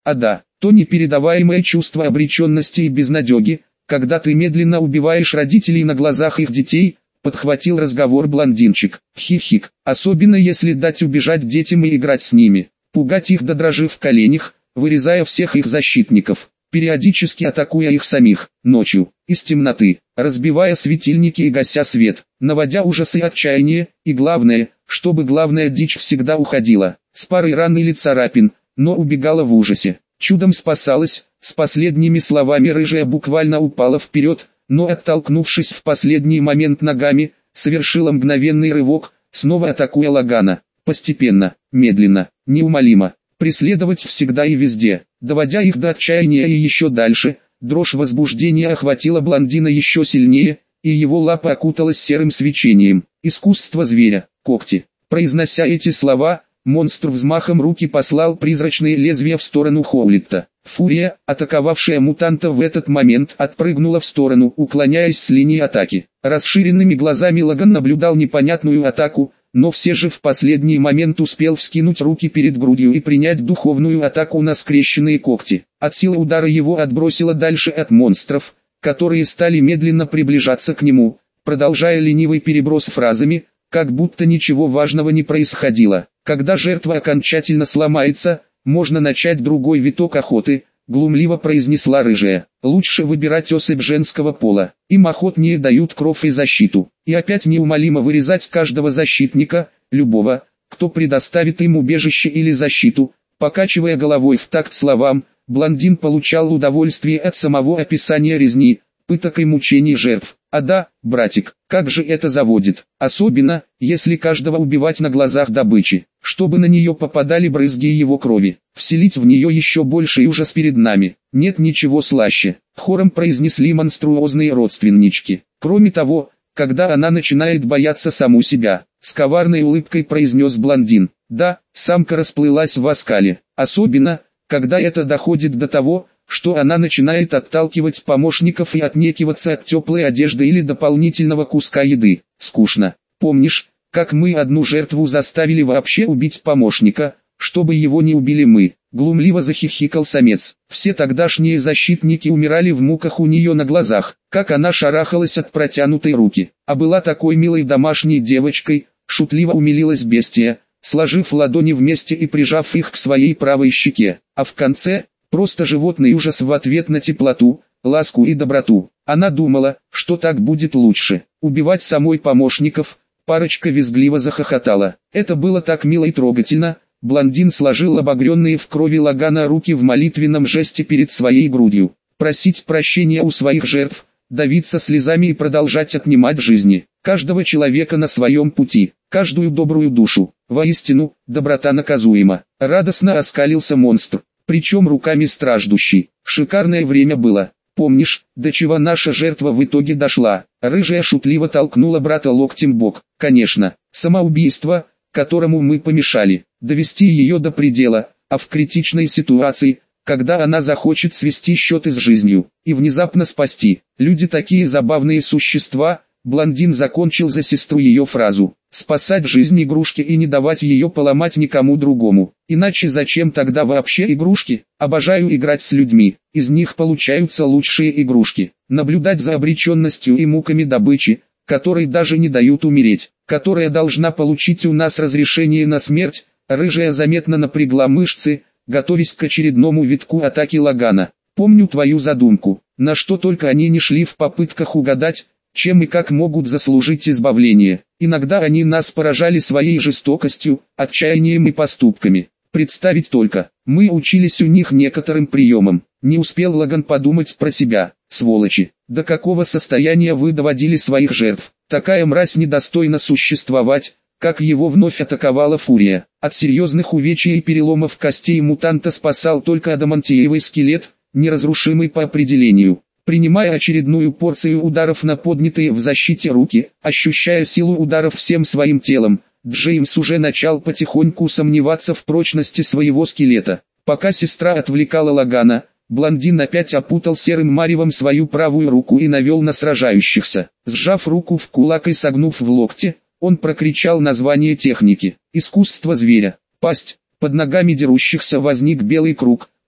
А да, то непередаваемое чувство обреченности и безнадеги, когда ты медленно убиваешь родителей на глазах их детей, подхватил разговор блондинчик. Хихик, особенно если дать убежать детям и играть с ними, пугать их до дрожи в коленях, вырезая всех их защитников, периодически атакуя их самих, ночью, из темноты, разбивая светильники и гася свет, наводя ужас и отчаяние, и главное, чтобы главная дичь всегда уходила, с парой ран или царапин, но убегала в ужасе. Чудом спасалась, с последними словами рыжая буквально упала вперед, но оттолкнувшись в последний момент ногами, совершила мгновенный рывок, снова атакуя Лагана, постепенно, медленно, неумолимо, преследовать всегда и везде, доводя их до отчаяния и еще дальше. Дрожь возбуждения охватила блондина еще сильнее, и его лапа окуталась серым свечением. Искусство зверя, когти. Произнося эти слова, монстр взмахом руки послал призрачные лезвия в сторону Хоулитта. Фурия, атаковавшая мутанта в этот момент, отпрыгнула в сторону, уклоняясь с линии атаки. Расширенными глазами Лаган наблюдал непонятную атаку, но все же в последний момент успел вскинуть руки перед грудью и принять духовную атаку на скрещенные когти. От силы удара его отбросило дальше от монстров, которые стали медленно приближаться к нему, продолжая ленивый переброс фразами, как будто ничего важного не происходило. Когда жертва окончательно сломается, можно начать другой виток охоты, глумливо произнесла рыжая. Лучше выбирать особь женского пола, им охотнее дают кров и защиту. И опять неумолимо вырезать каждого защитника, любого, кто предоставит им убежище или защиту. Покачивая головой в такт словам, блондин получал удовольствие от самого описания резни, пыток и мучений жертв. А да, братик, как же это заводит, особенно, если каждого убивать на глазах добычи, чтобы на нее попадали брызги его крови, вселить в нее еще больший ужас перед нами. Нет ничего слаще, хором произнесли монструозные родственнички. Кроме того, когда она начинает бояться саму себя, с коварной улыбкой произнес блондин. Да, самка расплылась в оскале, особенно, когда это доходит до того, что она начинает отталкивать помощников и отнекиваться от теплой одежды или дополнительного куска еды. Скучно. Помнишь, как мы одну жертву заставили вообще убить помощника, чтобы его не убили мы? Глумливо захихикал самец. Все тогдашние защитники умирали в муках у нее на глазах, как она шарахалась от протянутой руки. А была такой милой домашней девочкой, шутливо умилилась бестия, сложив ладони вместе и прижав их к своей правой щеке. А в конце... просто животный ужас в ответ на теплоту, ласку и доброту. Она думала, что так будет лучше. Убивать самой помощников, парочка визгливо захохотала. Это было так мило и трогательно. Блондин сложил обогренные в крови Лагана руки в молитвенном жесте перед своей грудью. Просить прощения у своих жертв, давиться слезами и продолжать отнимать жизни каждого человека на своем пути, каждую добрую душу. Воистину, доброта наказуема. Радостно оскалился монстр, причем руками страждущий. Шикарное время было. Помнишь, до чего наша жертва в итоге дошла? Рыжая шутливо толкнула брата локтем в бок. Конечно, самоубийство, которому мы помешали. Довести ее до предела, а в критичной ситуации, когда она захочет свести счеты с жизнью, и внезапно спасти. Люди такие забавные существа. Блондин закончил за сестру ее фразу. Спасать жизнь игрушки и не давать ее поломать никому другому. Иначе зачем тогда вообще игрушки? Обожаю играть с людьми, из них получаются лучшие игрушки. Наблюдать за обреченностью и муками добычи, которой даже не дают умереть, которая должна получить у нас разрешение на смерть. Рыжая заметно напрягла мышцы, готовясь к очередному витку атаки Лагана. Помню твою задумку, на что только они не шли в попытках угадать, чем и как могут заслужить избавление. Иногда они нас поражали своей жестокостью, отчаянием и поступками. Представить только, мы учились у них некоторым приемам. Не успел Лаган подумать про себя. Сволочи, до какого состояния вы доводили своих жертв? Такая мразь недостойна существовать, как его вновь атаковала Фурия. От серьезных увечий и переломов костей мутанта спасал только адамантиевый скелет, неразрушимый по определению. Принимая очередную порцию ударов на поднятые в защите руки, ощущая силу ударов всем своим телом, Джеймс уже начал потихоньку сомневаться в прочности своего скелета. Пока сестра отвлекала Лагана, блондин опять опутал серым маревом свою правую руку и навел на сражающихся. Сжав руку в кулак и согнув в локте, он прокричал название техники. Искусство зверя. Пасть. Под ногами дерущихся возник белый круг,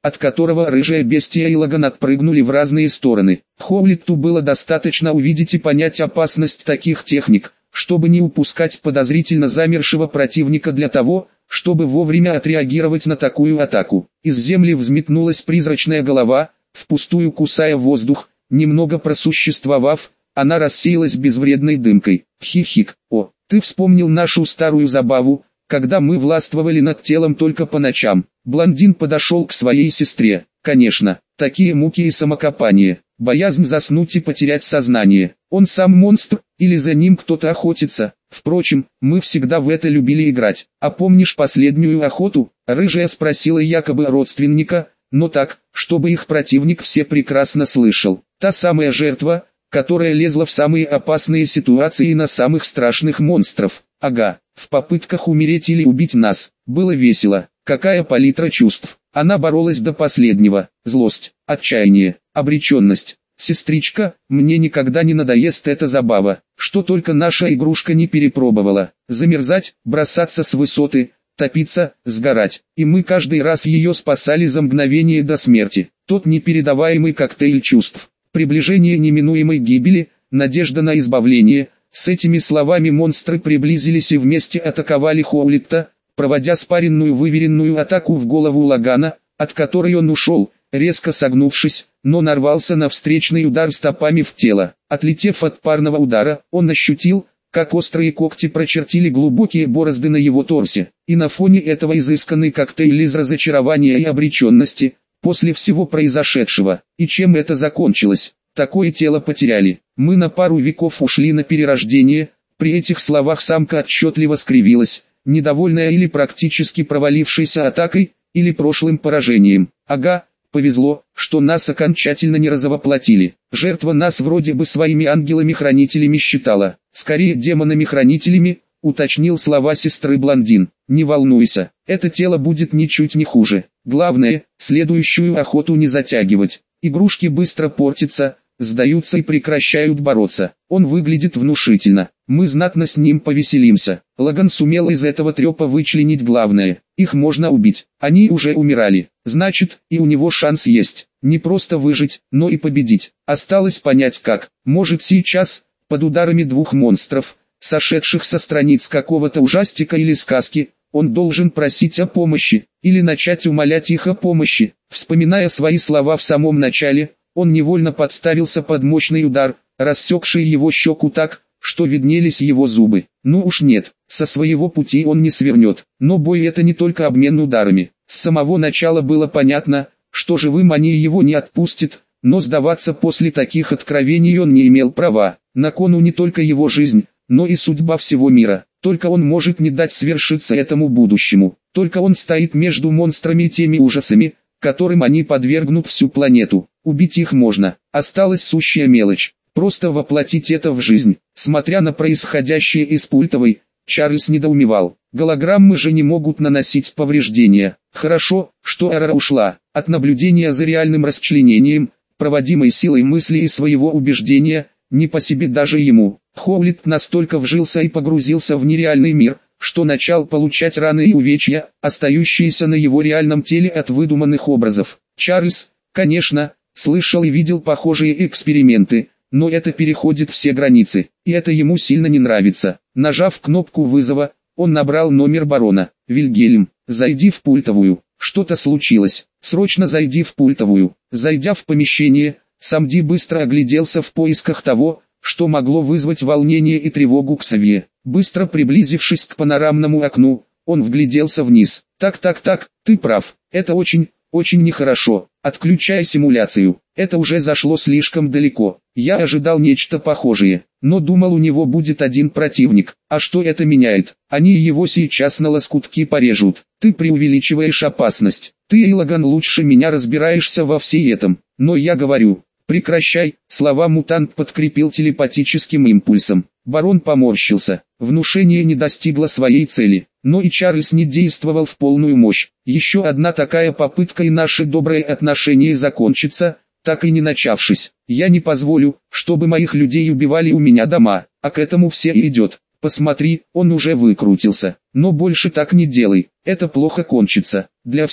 от которого рыжая бестия и Лаган отпрыгнули в разные стороны. Хоулитту было достаточно увидеть и понять опасность таких техник, чтобы не упускать подозрительно замершего противника для того, чтобы вовремя отреагировать на такую атаку. Из земли взметнулась призрачная голова, впустую кусая воздух, немного просуществовав, она рассеялась безвредной дымкой. Хихик, о, ты вспомнил нашу старую забаву, когда мы властвовали над телом только по ночам. Блондин подошел к своей сестре. Конечно, такие муки и самокопание, боязнь заснуть и потерять сознание. Он сам монстр, или за ним кто-то охотится. Впрочем, мы всегда в это любили играть. А помнишь последнюю охоту? Рыжая спросила якобы родственника, но так, чтобы их противник все прекрасно слышал. Та самая жертва, которая лезла в самые опасные ситуации и на самых страшных монстров. Ага, в попытках умереть или убить нас. Было весело. Какая палитра чувств. Она боролась до последнего. Злость, отчаяние, обреченность. Сестричка, мне никогда не надоест эта забава, что только наша игрушка не перепробовала. Замерзать, бросаться с высоты, топиться, сгорать. И мы каждый раз ее спасали за мгновение до смерти. Тот непередаваемый коктейль чувств. Приближение неминуемой гибели, надежда на избавление. С этими словами монстры приблизились и вместе атаковали Хоулитта, проводя спаренную выверенную атаку в голову Лагана, от которой он ушел, резко согнувшись, но нарвался на встречный удар стопами в тело. Отлетев от парного удара, он ощутил, как острые когти прочертили глубокие борозды на его торсе, и на фоне этого изысканный коктейль из разочарования и обреченности, после всего произошедшего. И чем это закончилось? Такое тело потеряли. Мы на пару веков ушли на перерождение. При этих словах самка отчетливо скривилась, недовольная или практически провалившейся атакой, или прошлым поражением. Ага, повезло, что нас окончательно не разовоплотили. Жертва нас вроде бы своими ангелами-хранителями считала, скорее демонами-хранителями, уточнил слова сестры блондин. Не волнуйся, это тело будет ничуть не хуже. Главное, следующую охоту не затягивать. Игрушки быстро портятся, сдаются и прекращают бороться. Он выглядит внушительно. Мы знатно с ним повеселимся. Лаган сумел из этого трепа вычленить главное. Их можно убить. Они уже умирали. Значит, и у него шанс есть. Не просто выжить, но и победить. Осталось понять как. Может сейчас, под ударами двух монстров, сошедших со страниц какого-то ужастика или сказки, он должен просить о помощи, или начать умолять их о помощи. Вспоминая свои слова в самом начале, он невольно подставился под мощный удар, рассекший его щеку так, что виднелись его зубы. Ну уж нет, со своего пути он не свернет. Но бой — это не только обмен ударами. С самого начала было понятно, что живым они его не отпустят, но сдаваться после таких откровений он не имел права. На кону не только его жизнь, но и судьба всего мира. Только он может не дать свершиться этому будущему. Только он стоит между монстрами и теми ужасами, которым они подвергнут всю планету. Убить их можно, осталась сущая мелочь. Просто воплотить это в жизнь. Смотря на происходящее из пультовой, Чарльз недоумевал. Голограммы же не могут наносить повреждения. Хорошо, что Эра ушла. От наблюдения за реальным расчленением, проводимой силой мысли и своего убеждения, не по себе даже ему. Хоулитт настолько вжился и погрузился в нереальный мир, что начал получать раны и увечья, остающиеся на его реальном теле от выдуманных образов. Чарльз, конечно, слышал и видел похожие эксперименты, но это переходит все границы, и это ему сильно не нравится. Нажав кнопку вызова, он набрал номер барона. «Вильгельм, зайди в пультовую». Что-то случилось. «Срочно зайди в пультовую». Зайдя в помещение, Самди быстро огляделся в поисках того, что могло вызвать волнение и тревогу Ксавье. Быстро приблизившись к панорамному окну, он вгляделся вниз. Так, ты прав, это очень нехорошо. Отключай симуляцию, это уже зашло слишком далеко. Я ожидал нечто похожее, но думал у него будет один противник. А что это меняет? Они его сейчас на лоскутки порежут. Ты преувеличиваешь опасность. Ты и Лаган лучше меня разбираешься во всей этом. Но я говорю, прекращай, слова мутант подкрепил телепатическим импульсом. Барон поморщился. Внушение не достигло своей цели, но и Чарльз не действовал в полную мощь. Еще одна такая попытка и наши добрые отношения закончатся, так и не начавшись. Я не позволю, чтобы моих людей убивали у меня дома, а к этому все и идет. Посмотри, он уже выкрутился. Но больше так не делай, это плохо кончится. Для всех.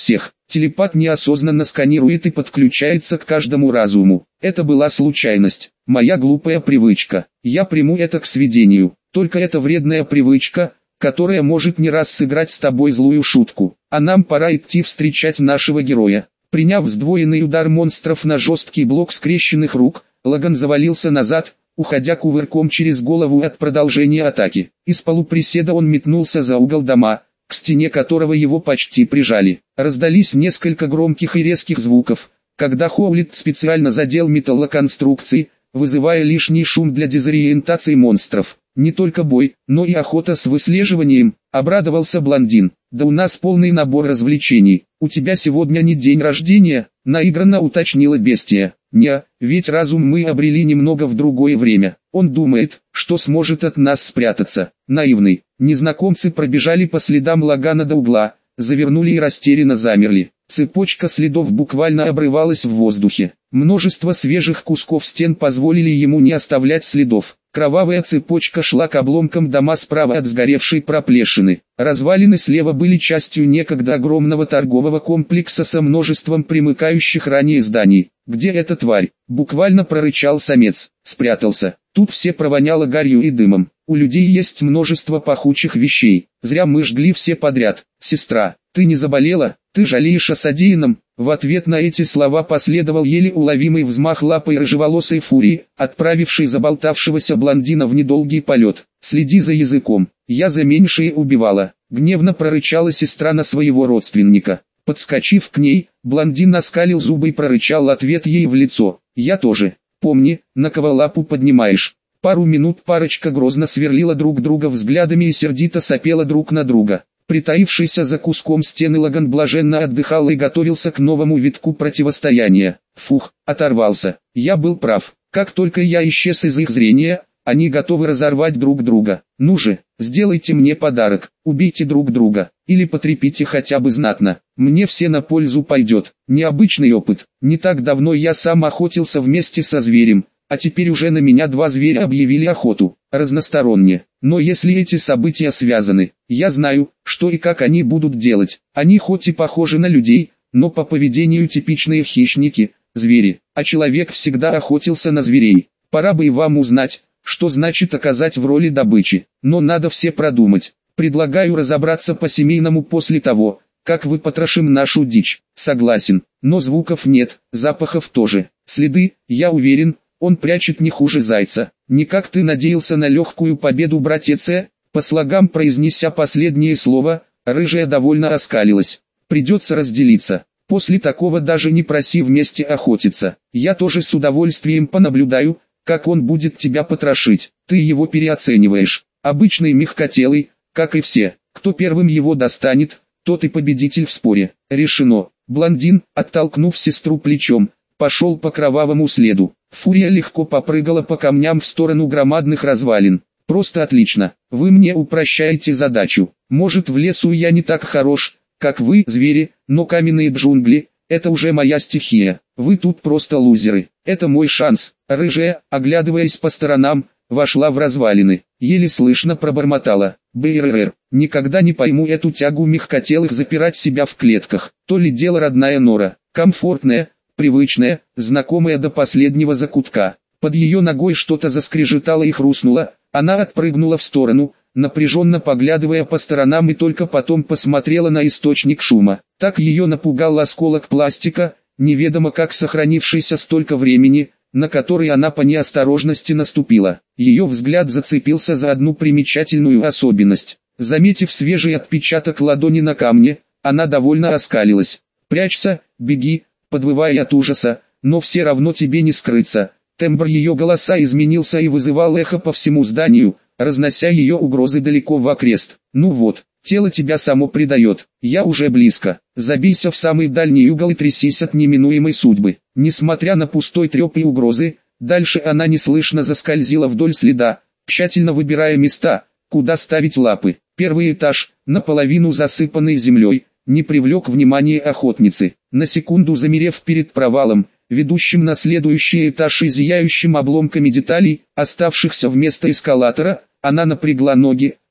Телепат неосознанно сканирует и подключается к каждому разуму. Это была случайность, моя глупая привычка. Я приму это к сведению. Только это вредная привычка, которая может не раз сыграть с тобой злую шутку. А нам пора идти встречать нашего героя. Приняв сдвоенный удар монстров на жесткий блок скрещенных рук, Лаган завалился назад, уходя кувырком через голову от продолжения атаки. Из полуприседа он метнулся за угол дома, к стене которого его почти прижали. Раздались несколько громких и резких звуков, когда Хоулит специально задел металлоконструкции, вызывая лишний шум для дезориентации монстров. Не только бой, но и охота с выслеживанием, обрадовался блондин. Да у нас полный набор развлечений. У тебя сегодня не день рождения, наигранно уточнила бестия. Не, ведь разум мы обрели немного в другое время. Он думает, что сможет от нас спрятаться. Наивный. Незнакомцы пробежали по следам Лагана до угла, завернули и растерянно замерли. Цепочка следов буквально обрывалась в воздухе. Множество свежих кусков стен позволили ему не оставлять следов. Кровавая цепочка шла к обломкам дома справа от сгоревшей проплешины. Развалины слева были частью некогда огромного торгового комплекса со множеством примыкающих ранее зданий. «Где эта тварь?» — буквально прорычал самец. Спрятался. Тут все провоняло гарью и дымом. У людей есть множество пахучих вещей. Зря мы жгли все подряд. «Сестра, ты не заболела? Ты жалеешь о содеянном?» В ответ на эти слова последовал еле уловимый взмах лапой рыжеволосой фурии, отправившей заболтавшегося блондина в недолгий полет. «Следи за языком, я за меньшее убивала», — гневно прорычала сестра на своего родственника. Подскочив к ней, блондин оскалил зубы и прорычал ответ ей в лицо. «Я тоже. Помни, на кого лапу поднимаешь». Пару минут парочка грозно сверлила друг друга взглядами и сердито сопела друг на друга. Притаившийся за куском стены Лаган блаженно отдыхал и готовился к новому витку противостояния. Фух, оторвался. Я был прав. Как только я исчез из их зрения, они готовы разорвать друг друга. Ну же, сделайте мне подарок, убейте друг друга, или потрепите хотя бы знатно. Мне все на пользу пойдет. Необычный опыт. Не так давно я сам охотился вместе со зверем, а теперь уже на меня два зверя объявили охоту. Разносторонне. Но если эти события связаны, я знаю, что и как они будут делать. Они хоть и похожи на людей, но по поведению типичные хищники, звери, а человек всегда охотился на зверей. Пора бы и вам узнать, что значит оказать в роли добычи. Но надо все продумать. Предлагаю разобраться по-семейному после того, как выпотрошим нашу дичь. Согласен, но звуков нет, запахов тоже. Следы, я уверен, он прячет не хуже зайца. Никак ты надеялся на легкую победу, братец?» По слогам произнеся последнее слово, рыжая довольно оскалилась. «Придется разделиться. После такого даже не проси вместе охотиться. Я тоже с удовольствием понаблюдаю, как он будет тебя потрошить. Ты его переоцениваешь. Обычный мягкотелый, как и все. Кто первым его достанет, тот и победитель в споре. Решено». Блондин, оттолкнув сестру плечом, пошел по кровавому следу. Фурия легко попрыгала по камням в сторону громадных развалин. «Просто отлично, вы мне упрощаете задачу. Может, в лесу я не так хорош, как вы, звери, но каменные джунгли – это уже моя стихия. Вы тут просто лузеры. Это мой шанс». Рыжая, оглядываясь по сторонам, вошла в развалины. Еле слышно пробормотала: «БРР, никогда не пойму эту тягу мягкотелых запирать себя в клетках. То ли дело родная нора, комфортная, привычная, знакомая до последнего закутка». Под ее ногой что-то заскрежетало и хрустнуло, она отпрыгнула в сторону, напряженно поглядывая по сторонам, и только потом посмотрела на источник шума. Так ее напугал осколок пластика, неведомо как сохранившийся столько времени, на который она по неосторожности наступила. Ее взгляд зацепился за одну примечательную особенность. Заметив свежий отпечаток ладони на камне, она довольно оскалилась. «Прячься, беги», подвывая от ужаса, «но все равно тебе не скрыться». Тембр ее голоса изменился и вызывал эхо по всему зданию, разнося ее угрозы далеко в окрест. «Ну вот, тело тебя само предает, я уже близко. Забейся в самый дальний угол и трясись от неминуемой судьбы». Несмотря на пустой треп и угрозы, дальше она неслышно заскользила вдоль следа, тщательно выбирая места, куда ставить лапы. Первый этаж, наполовину засыпанный землей, не привлек внимания охотницы. На секунду замерев перед провалом, ведущим на следующий этаж и зияющим обломками деталей, оставшихся вместо эскалатора, она напрягла ноги,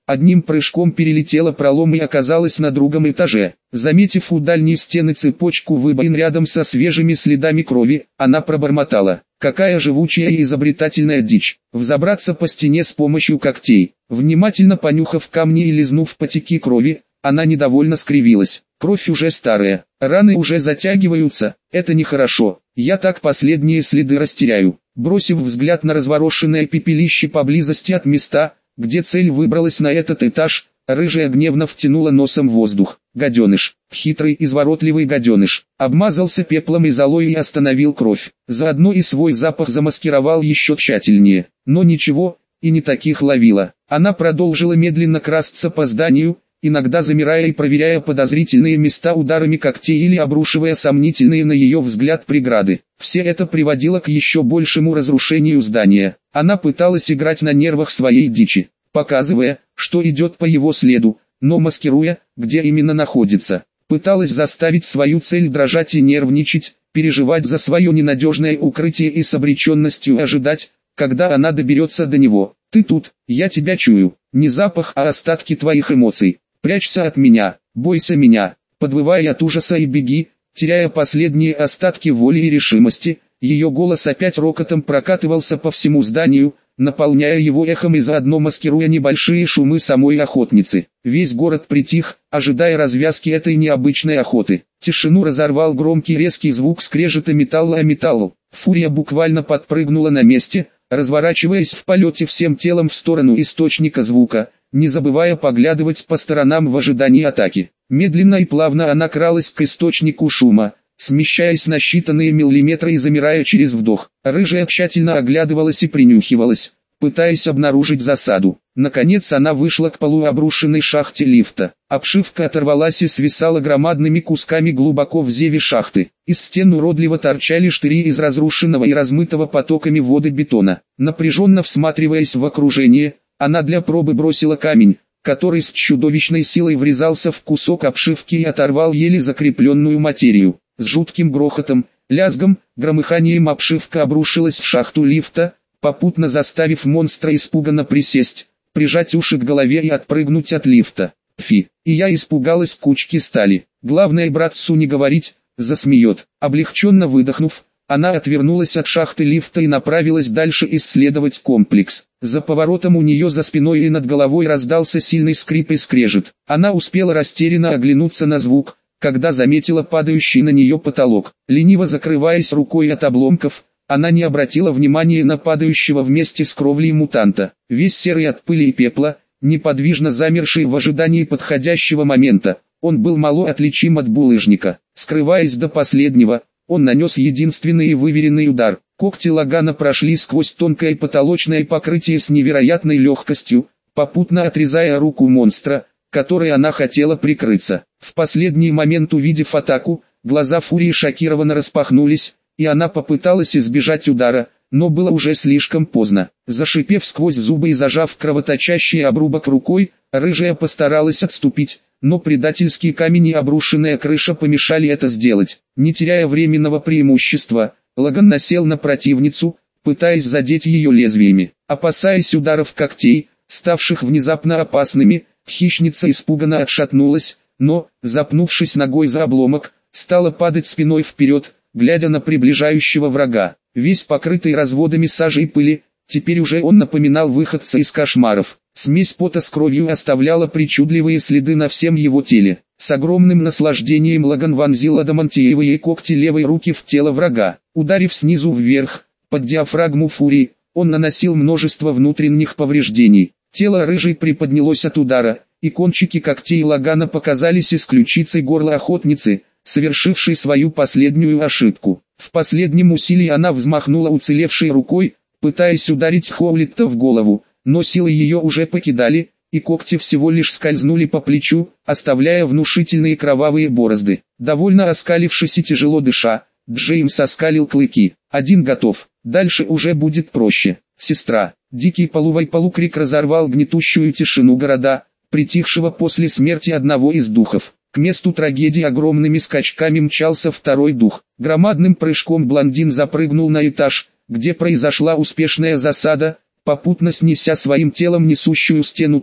одним прыжком перелетела пролом и оказалась на другом этаже. Заметив у дальней стены цепочку выбоин рядом со свежими следами крови, она пробормотала: «Какая живучая и изобретательная дичь!» Взобраться по стене с помощью когтей. Внимательно понюхав камни и лизнув потеки крови, она недовольно скривилась. Кровь уже старая, раны уже затягиваются, это нехорошо, я так последние следы растеряю. Бросив взгляд на разворошенное пепелище поблизости от места, где цель выбралась на этот этаж, рыжая гневно втянула носом воздух. Гаденыш, хитрый изворотливый гаденыш, обмазался пеплом и золой и остановил кровь. Заодно и свой запах замаскировал еще тщательнее. Но ничего, и не таких ловила. Она продолжила медленно красться по зданию, иногда замирая и проверяя подозрительные места ударами когтей или обрушивая сомнительные на ее взгляд преграды. Все это приводило к еще большему разрушению здания. Она пыталась играть на нервах своей дичи, показывая, что идет по его следу, но маскируя, где именно находится. Пыталась заставить свою цель дрожать и нервничать, переживать за свое ненадежное укрытие и с обреченностью ожидать, когда она доберется до него. «Ты тут, я тебя чую, не запах, а остатки твоих эмоций. Прячься от меня, бойся меня», подвывай от ужаса и беги, теряя последние остатки воли и решимости. Ее голос опять рокотом прокатывался по всему зданию, наполняя его эхом и заодно маскируя небольшие шумы самой охотницы. Весь город притих, ожидая развязки этой необычной охоты. Тишину разорвал громкий резкий звук скрежета металла о металл. Фурия буквально подпрыгнула на месте, разворачиваясь в полете всем телом в сторону источника звука, не забывая поглядывать по сторонам в ожидании атаки. Медленно и плавно она кралась к источнику шума, смещаясь на считанные миллиметры и замирая через вдох. Рыжая тщательно оглядывалась и принюхивалась, пытаясь обнаружить засаду. Наконец она вышла к полуобрушенной шахте лифта. Обшивка оторвалась и свисала громадными кусками глубоко в зеве шахты. Из стен уродливо торчали штыри из разрушенного и размытого потоками воды бетона. Напряженно всматриваясь в окружение, она для пробы бросила камень, который с чудовищной силой врезался в кусок обшивки и оторвал еле закрепленную материю. С жутким грохотом, лязгом, громыханием обшивка обрушилась в шахту лифта, попутно заставив монстра испуганно присесть, прижать уши к голове и отпрыгнуть от лифта. «Фи, и я испугалась кучки стали. Главное братцу не говорить, засмеет». Облегченно выдохнув, она отвернулась от шахты лифта и направилась дальше исследовать комплекс. За поворотом у нее за спиной и над головой раздался сильный скрип и скрежет. Она успела растерянно оглянуться на звук, когда заметила падающий на нее потолок. Лениво закрываясь рукой от обломков, она не обратила внимания на падающего вместе с кровлей мутанта. Весь серый от пыли и пепла, неподвижно замерший в ожидании подходящего момента, он был мало отличим от булыжника. Скрываясь до последнего, он нанес единственный и выверенный удар. Когти Лагана прошли сквозь тонкое потолочное покрытие с невероятной легкостью, попутно отрезая руку монстра, которой она хотела прикрыться. В последний момент, увидев атаку, глаза Фурии шокированно распахнулись, и она попыталась избежать удара, но было уже слишком поздно. Зашипев сквозь зубы и зажав кровоточащий обрубок рукой, рыжая постаралась отступить, но предательский камень и обрушенная крыша помешали это сделать. Не теряя временного преимущества, Лаган насел на противницу, пытаясь задеть ее лезвиями. Опасаясь ударов когтей, ставших внезапно опасными, хищница испуганно отшатнулась, но, запнувшись ногой за обломок, стала падать спиной вперед, глядя на приближающего врага. Весь покрытый разводами сажи и пыли, теперь уже он напоминал выходца из кошмаров. Смесь пота с кровью оставляла причудливые следы на всем его теле. С огромным наслаждением Лаган вонзил адамантиевые когти левой руки в тело врага. Ударив снизу вверх, под диафрагму Фурии, он наносил множество внутренних повреждений. Тело рыжей приподнялось от удара, и кончики когтей Лагана показались из ключицы горла охотницы, совершившей свою последнюю ошибку. В последнем усилии она взмахнула уцелевшей рукой, пытаясь ударить Хоулитта в голову, но силы ее уже покидали, и когти всего лишь скользнули по плечу, оставляя внушительные кровавые борозды. Довольно оскалившись и тяжело дыша, Джеймс оскалил клыки. Один готов, дальше уже будет проще. Сестра. Дикий полукрик разорвал гнетущую тишину города, притихшего после смерти одного из духов. К месту трагедии огромными скачками мчался второй дух. Громадным прыжком блондин запрыгнул на этаж, где произошла успешная засада, попутно снеся своим телом несущую стену так,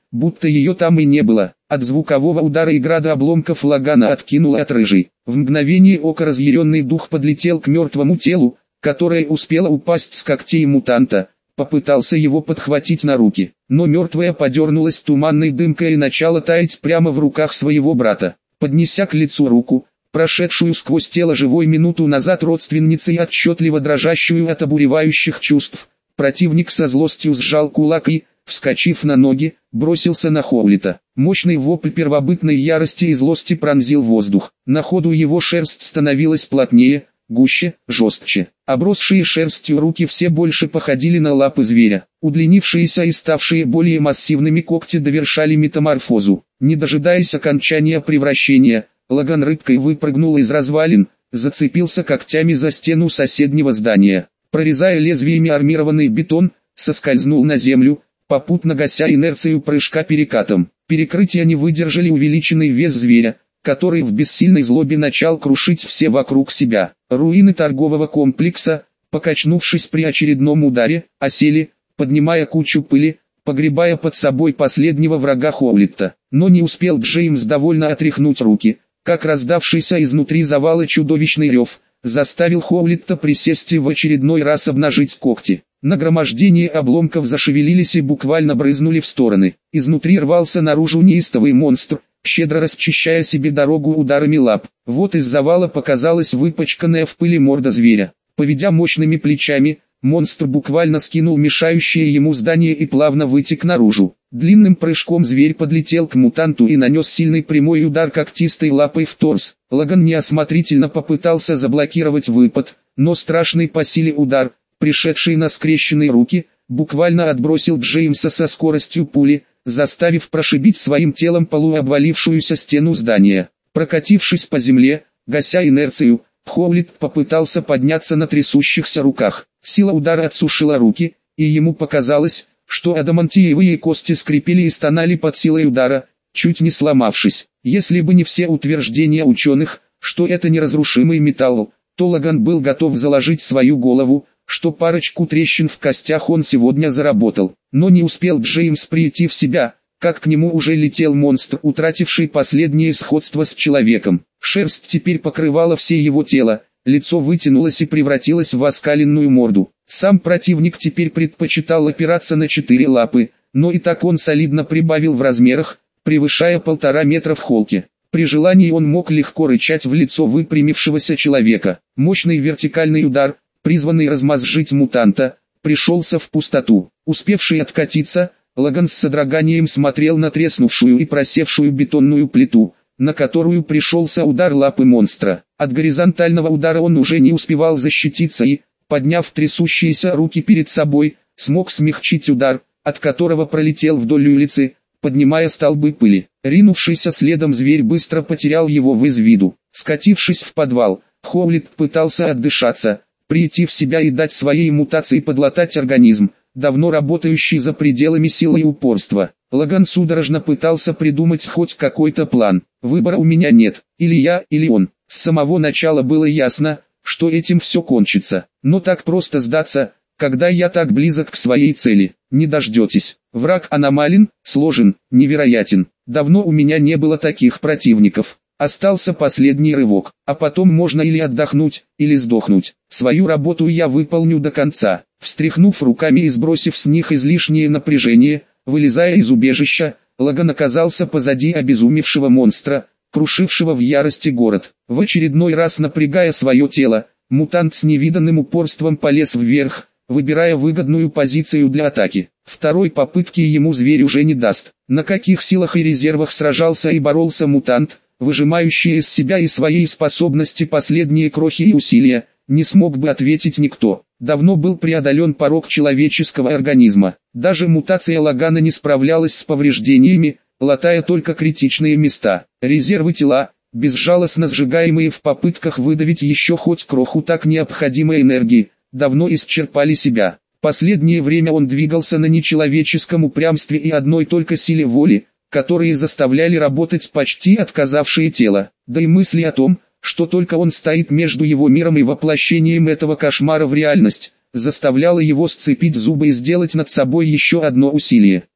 будто ее там и не было. От звукового удара и града обломков лагана откинуло от рыжей. В мгновение ока разъяренный дух подлетел к мертвому телу, которое успело упасть с когтей мутанта, попытался его подхватить на руки, но мертвая подернулась туманной дымкой и начала таять прямо в руках своего брата. Поднеся к лицу руку, прошедшую сквозь тело живой минуту назад родственницей и отчетливо дрожащую от обуревающих чувств, противник со злостью сжал кулак и, вскочив на ноги, бросился на Хоулита. Мощный вопль первобытной ярости и злости пронзил воздух. На ходу его шерсть становилась плотнее, гуще, жестче. Обросшие шерстью руки все больше походили на лапы зверя. Удлинившиеся и ставшие более массивными когти довершали метаморфозу. Не дожидаясь окончания превращения, Лаган рыбкой выпрыгнул из развалин, зацепился когтями за стену соседнего здания. Прорезая лезвиями армированный бетон, соскользнул на землю, попутно гася инерцию прыжка перекатом. Перекрытия не выдержали увеличенный вес зверя, который в бессильной злобе начал крушить все вокруг себя. Руины торгового комплекса, покачнувшись при очередном ударе, осели, поднимая кучу пыли, погребая под собой последнего врага Хоулита. Но не успел Джеймс довольно отряхнуть руки, как раздавшийся изнутри завала чудовищный рев, заставил Хоулита присесть и в очередной раз обнажить когти. Нагромождение обломков зашевелились и буквально брызнули в стороны. Изнутри рвался наружу неистовый монстр, щедро расчищая себе дорогу ударами лап. Вот из завала показалась выпачканная в пыли морда зверя. Поведя мощными плечами, монстр буквально скинул мешающее ему здание и плавно вытек наружу. Длинным прыжком зверь подлетел к мутанту и нанес сильный прямой удар когтистой лапой в торс. Лаган неосмотрительно попытался заблокировать выпад, но страшный по силе удар, пришедший на скрещенные руки, буквально отбросил Джеймса со скоростью пули, заставив прошибить своим телом полуобвалившуюся стену здания. Прокатившись по земле, гася инерцию, Хоулит попытался подняться на трясущихся руках. Сила удара отсушила руки, и ему показалось, что адамантиевые кости скрипели и стонали под силой удара, чуть не сломавшись. Если бы не все утверждения ученых, что это неразрушимый металл, то Лаган был готов заложить свою голову, что парочку трещин в костях он сегодня заработал. Но не успел Джеймс прийти в себя, как к нему уже летел монстр, утративший последнее сходство с человеком. Шерсть теперь покрывала все его тело, лицо вытянулось и превратилось в оскаленную морду. Сам противник теперь предпочитал опираться на 4 лапы, но и так он солидно прибавил в размерах, превышая 1,5 метра в холке. При желании он мог легко рычать в лицо выпрямившегося человека. Мощный вертикальный удар, призванный размозжить мутанта, пришелся в пустоту. Успевший откатиться, Лаган с содроганием смотрел на треснувшую и просевшую бетонную плиту, на которую пришелся удар лапы монстра. От горизонтального удара он уже не успевал защититься и, подняв трясущиеся руки перед собой, смог смягчить удар, от которого пролетел вдоль улицы, поднимая столбы пыли. Ринувшийся следом зверь быстро потерял его из виду. Скатившись в подвал, Хоулит пытался отдышаться, прийти в себя и дать своей мутации подлатать организм, давно работающий за пределами силы и упорства. Лаган судорожно пытался придумать хоть какой-то план. Выбора у меня нет, или я, или он. С самого начала было ясно, что этим все кончится. Но так просто сдаться, когда я так близок к своей цели, не дождетесь. Враг аномален, сложен, невероятен. Давно у меня не было таких противников. Остался последний рывок, а потом можно или отдохнуть, или сдохнуть. Свою работу я выполню до конца. Встряхнув руками и сбросив с них излишнее напряжение, вылезая из убежища, Лаган оказался позади обезумевшего монстра, крушившего в ярости город. В очередной раз напрягая свое тело, мутант с невиданным упорством полез вверх, выбирая выгодную позицию для атаки. Второй попытки ему зверь уже не даст. На каких силах и резервах сражался и боролся мутант, выжимающий из себя и своей способности последние крохи и усилия, не смог бы ответить никто. Давно был преодолен порог человеческого организма. Даже мутация Лагана не справлялась с повреждениями, латая только критичные места. Резервы тела, безжалостно сжигаемые в попытках выдавить еще хоть кроху так необходимой энергии, давно исчерпали себя. Последнее время он двигался на нечеловеческом упрямстве и одной только силе воли, которые заставляли работать почти отказавшее тело. Да и мысли о том, что только он стоит между его миром и воплощением этого кошмара в реальность, заставляло его сцепить зубы и сделать над собой еще одно усилие.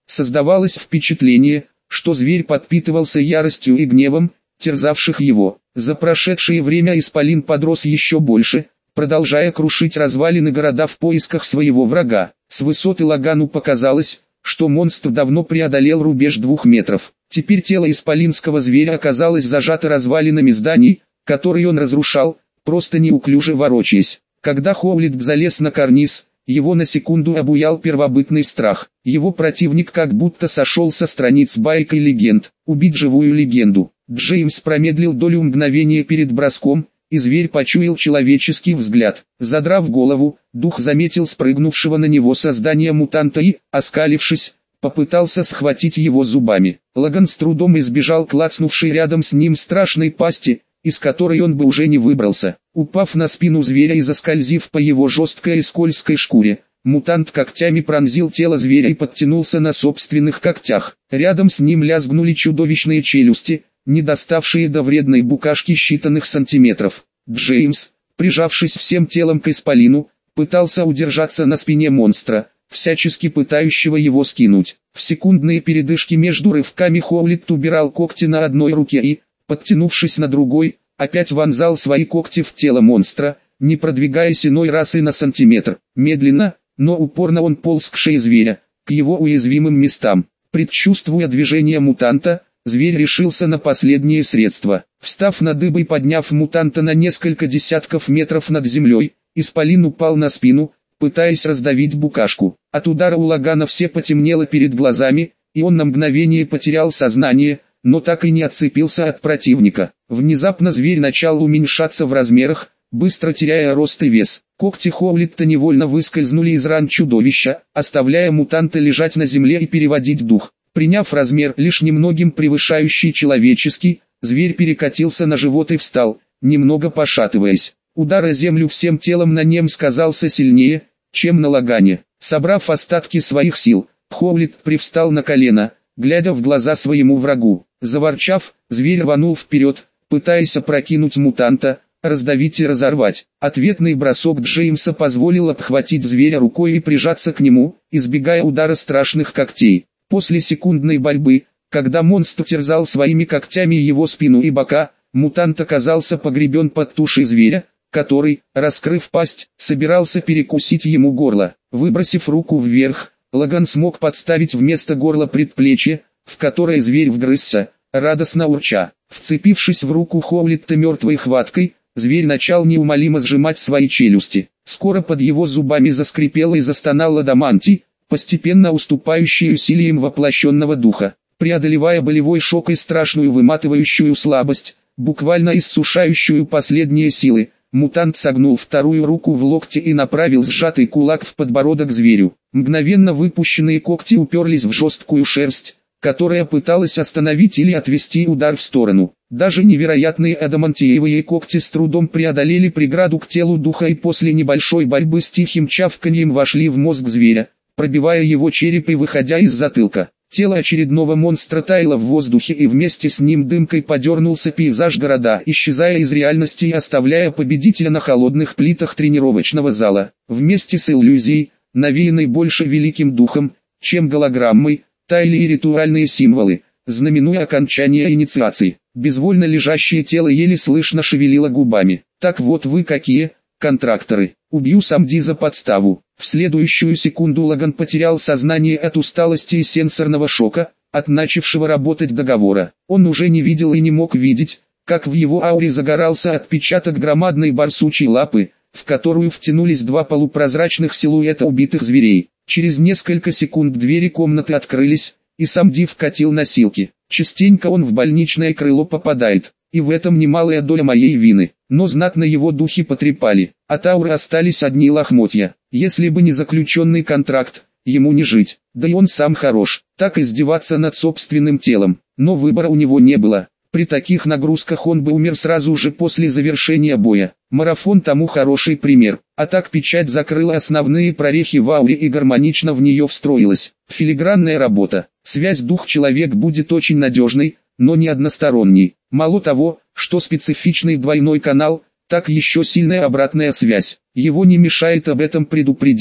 Создавалось впечатление, что зверь подпитывался яростью и гневом, терзавших его. За прошедшее время исполин подрос еще больше, продолжая крушить развалины города в поисках своего врага. С высоты Лагану показалось, что монстр давно преодолел рубеж 2 метров. Теперь тело исполинского зверя оказалось зажато развалинами зданий, которые он разрушал, просто неуклюже ворочаясь. Когда Хоулит залез на карниз, его на секунду обуял первобытный страх. Его противник как будто сошел со страниц байк и легенд. Убить живую легенду. Джеймс промедлил долю мгновения перед броском, и зверь почуял человеческий взгляд. Задрав голову, дух заметил спрыгнувшего на него создание мутанта и, оскалившись, попытался схватить его зубами. Лаган с трудом избежал клацнувшей рядом с ним страшной пасти, из которой он бы уже не выбрался. Упав на спину зверя и заскользив по его жесткой и скользкой шкуре, мутант когтями пронзил тело зверя и подтянулся на собственных когтях. Рядом с ним лязгнули чудовищные челюсти, не доставшие до вредной букашки считанных сантиметров. Джеймс, прижавшись всем телом к исполину, пытался удержаться на спине монстра, всячески пытающего его скинуть. В секундные передышки между рывками Хоулит убирал когти на одной руке и, подтянувшись на другой, опять вонзал свои когти в тело монстра, не продвигаясь иной раз и на сантиметр. Медленно, но упорно он полз к шее зверя, к его уязвимым местам. Предчувствуя движение мутанта, зверь решился на последнее средство. Встав на дыбы и подняв мутанта на несколько десятков метров над землей, исполин упал на спину, пытаясь раздавить букашку. От удара у Лагана все потемнело перед глазами, и он на мгновение потерял сознание, но так и не отцепился от противника. Внезапно зверь начал уменьшаться в размерах, быстро теряя рост и вес. Когти Хоулитта невольно выскользнули из ран чудовища, оставляя мутанта лежать на земле и переводить дух. Приняв размер лишь немногим превышающий человеческий, зверь перекатился на живот и встал, немного пошатываясь. Удар о землю всем телом на нем сказался сильнее, чем на Лагане. Собрав остатки своих сил, Хоулитт привстал на колено, глядя в глаза своему врагу. Заворчав, зверь рванул вперед, пытаясь опрокинуть мутанта, раздавить и разорвать. Ответный бросок Джеймса позволил обхватить зверя рукой и прижаться к нему, избегая удара страшных когтей. После секундной борьбы, когда монстр терзал своими когтями его спину и бока, мутант оказался погребен под тушей зверя, который, раскрыв пасть, собирался перекусить ему горло. Выбросив руку вверх, Лаган смог подставить вместо горла предплечье, в которое зверь вгрызся, радостно урча. Вцепившись в руку Хоулитта мертвой хваткой, зверь начал неумолимо сжимать свои челюсти. Скоро под его зубами заскрипел и застонал адамантий, постепенно уступающий усилиям воплощенного духа. Преодолевая болевой шок и страшную выматывающую слабость, буквально иссушающую последние силы, мутант согнул вторую руку в локте и направил сжатый кулак в подбородок зверю. Мгновенно выпущенные когти уперлись в жесткую шерсть, которая пыталась остановить или отвести удар в сторону. Даже невероятные адамантиевые когти с трудом преодолели преграду к телу духа и после небольшой борьбы с тихим чавканьем вошли в мозг зверя, пробивая его череп и выходя из затылка. Тело очередного монстра таяло в воздухе, и вместе с ним дымкой подернулся пейзаж города, исчезая из реальности и оставляя победителя на холодных плитах тренировочного зала. Вместе с иллюзией, навеянной больше великим духом, чем голограммой, таяли и ритуальные символы, знаменуя окончание инициации. Безвольно лежащее тело еле слышно шевелило губами. «Так вот вы какие, контракторы. Убью Самди за подставу». В следующую секунду Лаган потерял сознание от усталости и сенсорного шока, от начавшего работать договора. Он уже не видел и не мог видеть, как в его ауре загорался отпечаток громадной барсучьей лапы, в которую втянулись два полупрозрачных силуэта убитых зверей. Через несколько секунд двери комнаты открылись, и Самди вкатил носилки. Частенько он в больничное крыло попадает, и в этом немалая доля моей вины. Но знатно его духи потрепали, от ауры остались одни лохмотья. Если бы не заключенный контракт, ему не жить. Да и он сам хорош, так издеваться над собственным телом. Но выбора у него не было. При таких нагрузках он бы умер сразу же после завершения боя. Марафон тому хороший пример. А так печать закрыла основные прорехи в ауре и гармонично в нее встроилась. Филигранная работа. Связь дух-человек будет очень надежной, но не односторонней. Мало того, что специфичный двойной канал, так еще сильная обратная связь. Его не мешает об этом предупредить.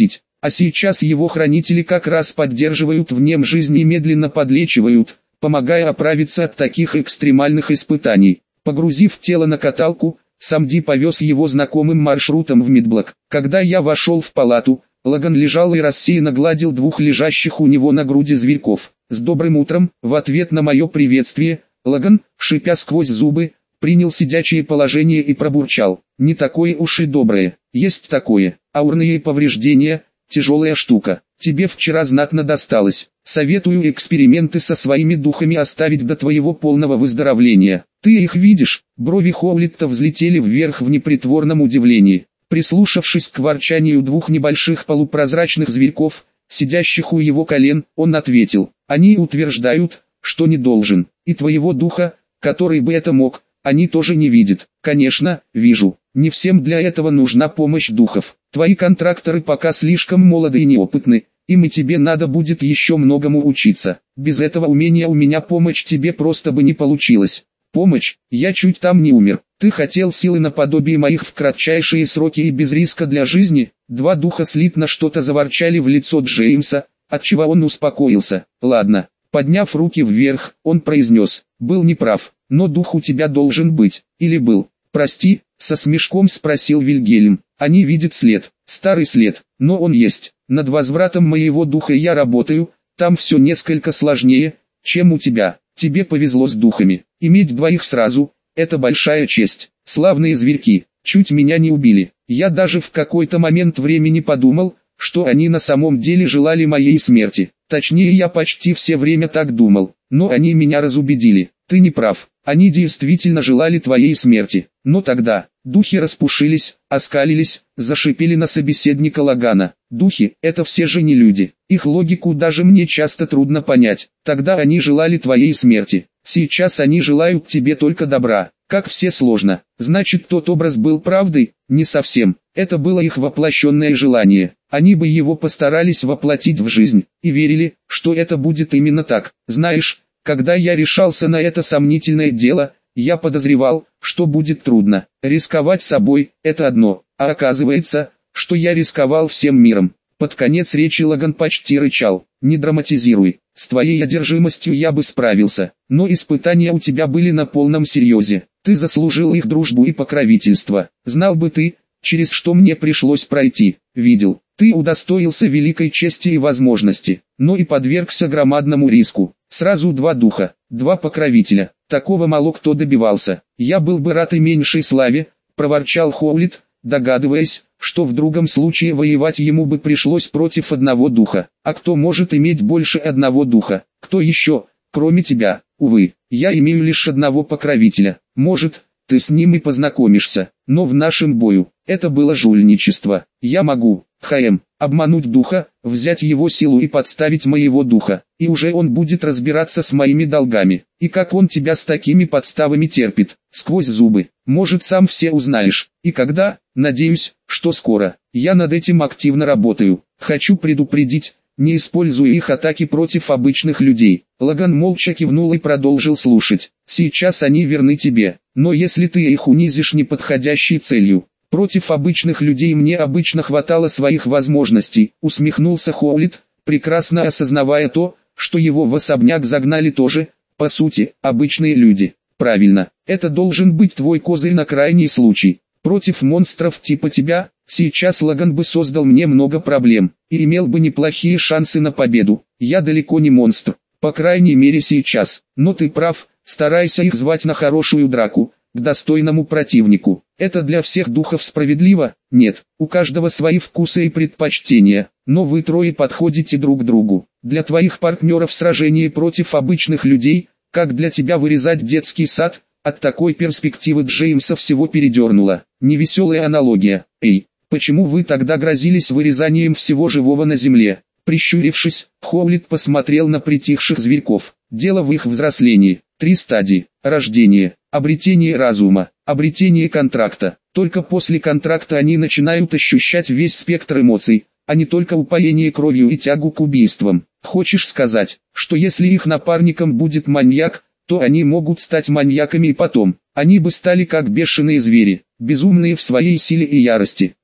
А сейчас его хранители как раз поддерживают в нем жизнь и медленно подлечивают, помогая оправиться от таких экстремальных испытаний. Погрузив тело на каталку, Самди повез его знакомым маршрутом в медблок. Когда я вошел в палату, Лаган лежал и рассеянно гладил двух лежащих у него на груди зверьков. «С добрым утром!» В ответ на мое приветствие, Лаган, шипя сквозь зубы, принял сидячее положение и пробурчал: «Не такое уж и доброе, есть такое, аурные повреждения, тяжелая штука, тебе вчера знатно досталось, советую эксперименты со своими духами оставить до твоего полного выздоровления». «Ты их видишь?» Брови Хоулитта взлетели вверх в непритворном удивлении. Прислушавшись к ворчанию двух небольших полупрозрачных зверьков, сидящих у его колен, он ответил: «Они утверждают, что не должен, и твоего духа, который бы это мог, они тоже не видят». «Конечно, вижу. Не всем для этого нужна помощь духов. Твои контракторы пока слишком молоды и неопытны, им и тебе надо будет еще многому учиться. Без этого умения у меня помощь тебе просто бы не получилась». «Помощь? Я чуть там не умер. Ты хотел силы наподобие моих в кратчайшие сроки и без риска для жизни?» Два духа слитно что-то заворчали в лицо Джеймса, отчего он успокоился. «Ладно». Подняв руки вверх, он произнес: «Был неправ, но дух у тебя должен быть. Или был?» «Прости», со смешком спросил Вильгельм. «Они видят след, старый след, но он есть. Над возвратом моего духа я работаю, там все несколько сложнее, чем у тебя. Тебе повезло с духами. Иметь двоих сразу – это большая честь. Славные зверьки, чуть меня не убили. Я даже в какой-то момент времени подумал, что они на самом деле желали моей смерти. Точнее, я почти все время так думал, но они меня разубедили. Ты не прав, они действительно желали твоей смерти. Но тогда духи распушились, оскалились, зашипели на собеседника Лагана. Духи – это все же не люди. Их логику даже мне часто трудно понять. Тогда они желали твоей смерти. Сейчас они желают тебе только добра. Как все сложно. Значит, тот образ был правдой? Не совсем. Это было их воплощенное желание. Они бы его постарались воплотить в жизнь, и верили, что это будет именно так. Знаешь, когда я решался на это сомнительное дело, я подозревал, что будет трудно. Рисковать собой – это одно, а оказывается, что я рисковал всем миром. Под конец речи Лаган почти рычал: «Не драматизируй, с твоей одержимостью я бы справился, но испытания у тебя были на полном серьезе. Ты заслужил их дружбу и покровительство. Знал бы ты, через что мне пришлось пройти, видел. Ты удостоился великой чести и возможности, но и подвергся громадному риску. Сразу два духа, два покровителя. Такого мало кто добивался. Я был бы рад и меньшей славе», — проворчал Хоулит, догадываясь, что в другом случае воевать ему бы пришлось против одного духа. «А кто может иметь больше одного духа? Кто еще, кроме тебя? Увы, я имею лишь одного покровителя. Может, ты с ним и познакомишься, но в нашем бою это было жульничество. Я могу, обмануть духа, взять его силу и подставить моего духа, и уже он будет разбираться с моими долгами. И как он тебя с такими подставами терпит, сквозь зубы, может, сам все узнаешь. И когда? Надеюсь, что скоро. Я над этим активно работаю. Хочу предупредить, не используй их атаки против обычных людей». Лаган молча кивнул и продолжил слушать. «Сейчас они верны тебе, но если ты их унизишь неподходящей целью, против обычных людей мне обычно хватало своих возможностей», усмехнулся Хоулит, прекрасно осознавая то, что его в особняк загнали тоже, по сути, обычные люди. «Правильно, это должен быть твой козырь на крайний случай. Против монстров типа тебя, сейчас Лаган бы создал мне много проблем, и имел бы неплохие шансы на победу. Я далеко не монстр, по крайней мере сейчас, но ты прав, старайся их звать на хорошую драку, к достойному противнику. Это для всех духов справедливо? Нет, у каждого свои вкусы и предпочтения, но вы трое подходите друг другу. Для твоих партнеров сражение против обычных людей, как для тебя вырезать детский сад». От такой перспективы Джеймса всего передернуло. Невеселая аналогия. «Эй, почему вы тогда грозились вырезанием всего живого на земле?» Прищурившись, Хоулит посмотрел на притихших зверьков. «Дело в их взрослении. 3 стадии. Рождение, обретение разума, обретение контракта. Только после контракта они начинают ощущать весь спектр эмоций, а не только упоение кровью и тягу к убийствам. Хочешь сказать, что если их напарником будет маньяк, то они могут стать маньяками и потом? Они бы стали как бешеные звери, безумные в своей силе и ярости.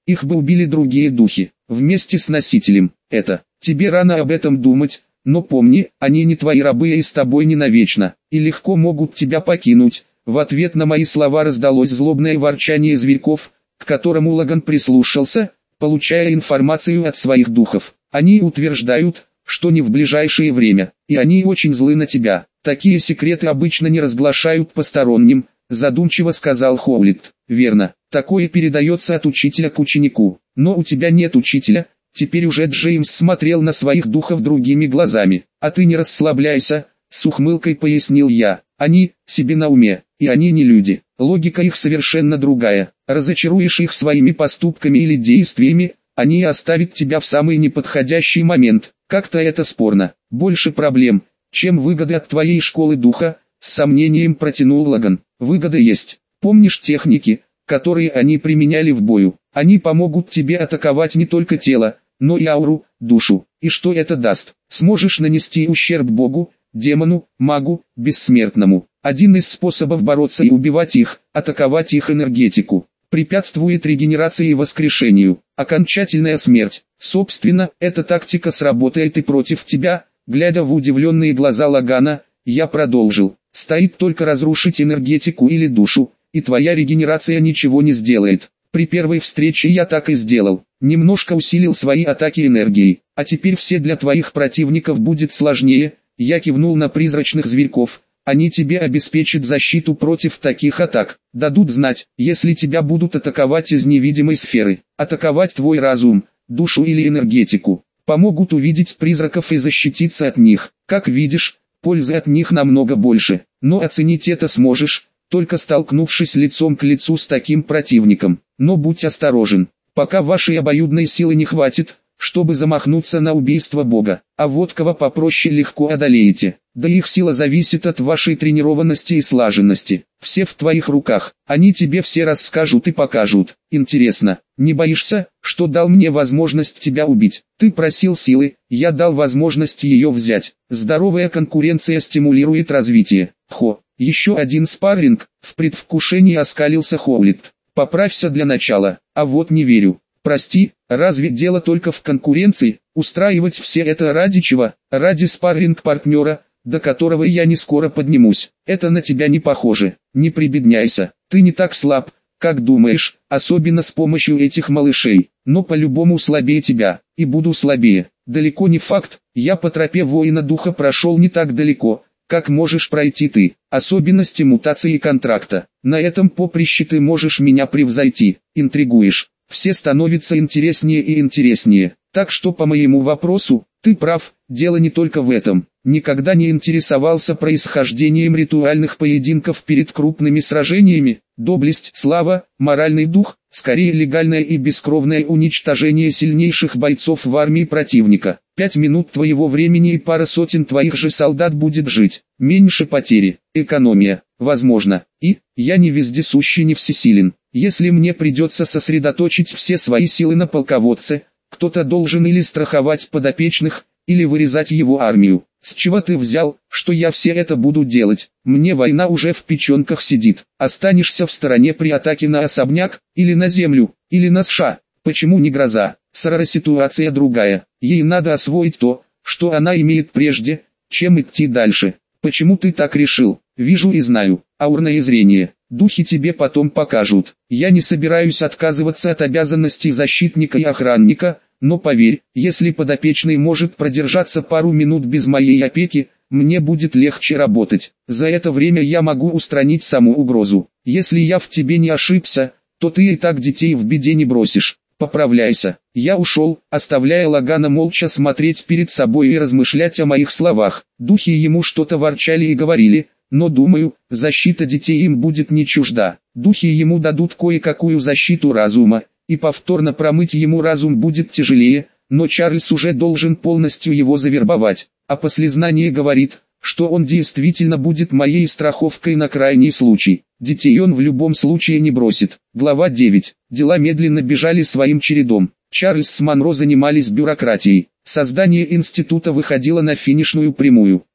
их бы убили другие духи, вместе с носителем. Тебе рано об этом думать, но помни, они не твои рабы и с тобой не навечно, и легко могут тебя покинуть. В ответ на мои слова раздалось злобное ворчание зверьков, к которому Лаган прислушался, получая информацию от своих духов. Они утверждают, что не в ближайшее время, и они очень злы на тебя. Такие секреты обычно не разглашают посторонним, задумчиво сказал Хоулит. Верно, такое передается от учителя к ученику, но у тебя нет учителя. Теперь уже Джеймс смотрел на своих духов другими глазами. А ты не расслабляйся, с ухмылкой пояснил я. Они, себе на уме, и они не люди. Логика их совершенно другая. Разочаруешь их своими поступками или действиями, они оставят тебя в самый неподходящий момент. Как-то это спорно. Больше проблем, чем выгоды от твоей школы духа, с сомнением протянул Лаган. Выгода есть. Помнишь техники, которые они применяли в бою? Они помогут тебе атаковать не только тело, но и ауру, душу. И что это даст? Сможешь нанести ущерб богу, демону, магу, бессмертному. Один из способов бороться и убивать их, атаковать их энергетику. Препятствует регенерации и воскрешению. Окончательная смерть. Собственно, эта тактика сработает и против тебя. Глядя в удивленные глаза Лагана, я продолжил. Стоит только разрушить энергетику или душу, и твоя регенерация ничего не сделает. При первой встрече я так и сделал. Немножко усилил свои атаки энергией. А теперь все для твоих противников будет сложнее. Я кивнул на призрачных зверьков. Они тебе обеспечат защиту против таких атак. Дадут знать, если тебя будут атаковать из невидимой сферы. Атаковать твой разум, душу или энергетику. Помогут увидеть призраков и защититься от них. Как видишь, пользы от них намного больше. Но оценить это сможешь, только столкнувшись лицом к лицу с таким противником. Но будь осторожен, пока вашей обоюдной силы не хватит, чтобы замахнуться на убийство Бога. А вот кого попроще легко одолеете. Да их сила зависит от вашей тренированности и слаженности. Все в твоих руках. Они тебе все расскажут и покажут. Интересно, не боишься, что дал мне возможность тебя убить? Ты просил силы, я дал возможность ее взять. Здоровая конкуренция стимулирует развитие. Еще один спарринг, в предвкушении оскалился Хоулит. Поправься для начала, а вот не верю. Прости, разве дело только в конкуренции? Устраивать все это ради чего? Ради спарринг-партнера, до которого я не скоро поднимусь. Это на тебя не похоже. Не прибедняйся, ты не так слаб, как думаешь, особенно с помощью этих малышей. Но по-любому слабее тебя, и буду слабее. Далеко не факт, я по тропе воина духа прошел не так далеко, как можешь пройти ты. Особенности мутации контракта. На этом поприще ты можешь меня превзойти. Интригуешь. Все становятся интереснее и интереснее. Так что по моему вопросу, ты прав, дело не только в этом. Никогда не интересовался происхождением ритуальных поединков перед крупными сражениями. Доблесть, слава, моральный дух, скорее легальное и бескровное уничтожение сильнейших бойцов в армии противника. 5 минут твоего времени и пара сотен твоих же солдат будет жить. Меньше потери, экономия, возможно. И, я не вездесущий, не всесилен. Если мне придется сосредоточить все свои силы на полководце, кто-то должен или страховать подопечных, или вырезать его армию. С чего ты взял, что я все это буду делать? Мне война уже в печенках сидит. Останешься в стороне при атаке на особняк, или на землю, или на США. Почему не гроза? Сара ситуация другая. Ей надо освоить то, что она имеет прежде, чем идти дальше. Почему ты так решил? Вижу и знаю. Аурное зрение. Духи тебе потом покажут. Я не собираюсь отказываться от обязанностей защитника и охранника, но поверь, если подопечный может продержаться пару минут без моей опеки, мне будет легче работать. За это время я могу устранить саму угрозу. Если я в тебе не ошибся, то ты и так детей в беде не бросишь. Поправляйся. Я ушел, оставляя Лагана молча смотреть перед собой и размышлять о моих словах. Духи ему что-то ворчали и говорили, но думаю, защита детей им будет не чужда. Духи ему дадут кое-какую защиту разума, и повторно промыть ему разум будет тяжелее, но Чарльз уже должен полностью его завербовать. А послезнание говорит, что он действительно будет моей страховкой на крайний случай. Детей он в любом случае не бросит. Глава 9. Дела медленно бежали своим чередом. Чарльз с Монро занимались бюрократией. Создание института выходило на финишную прямую.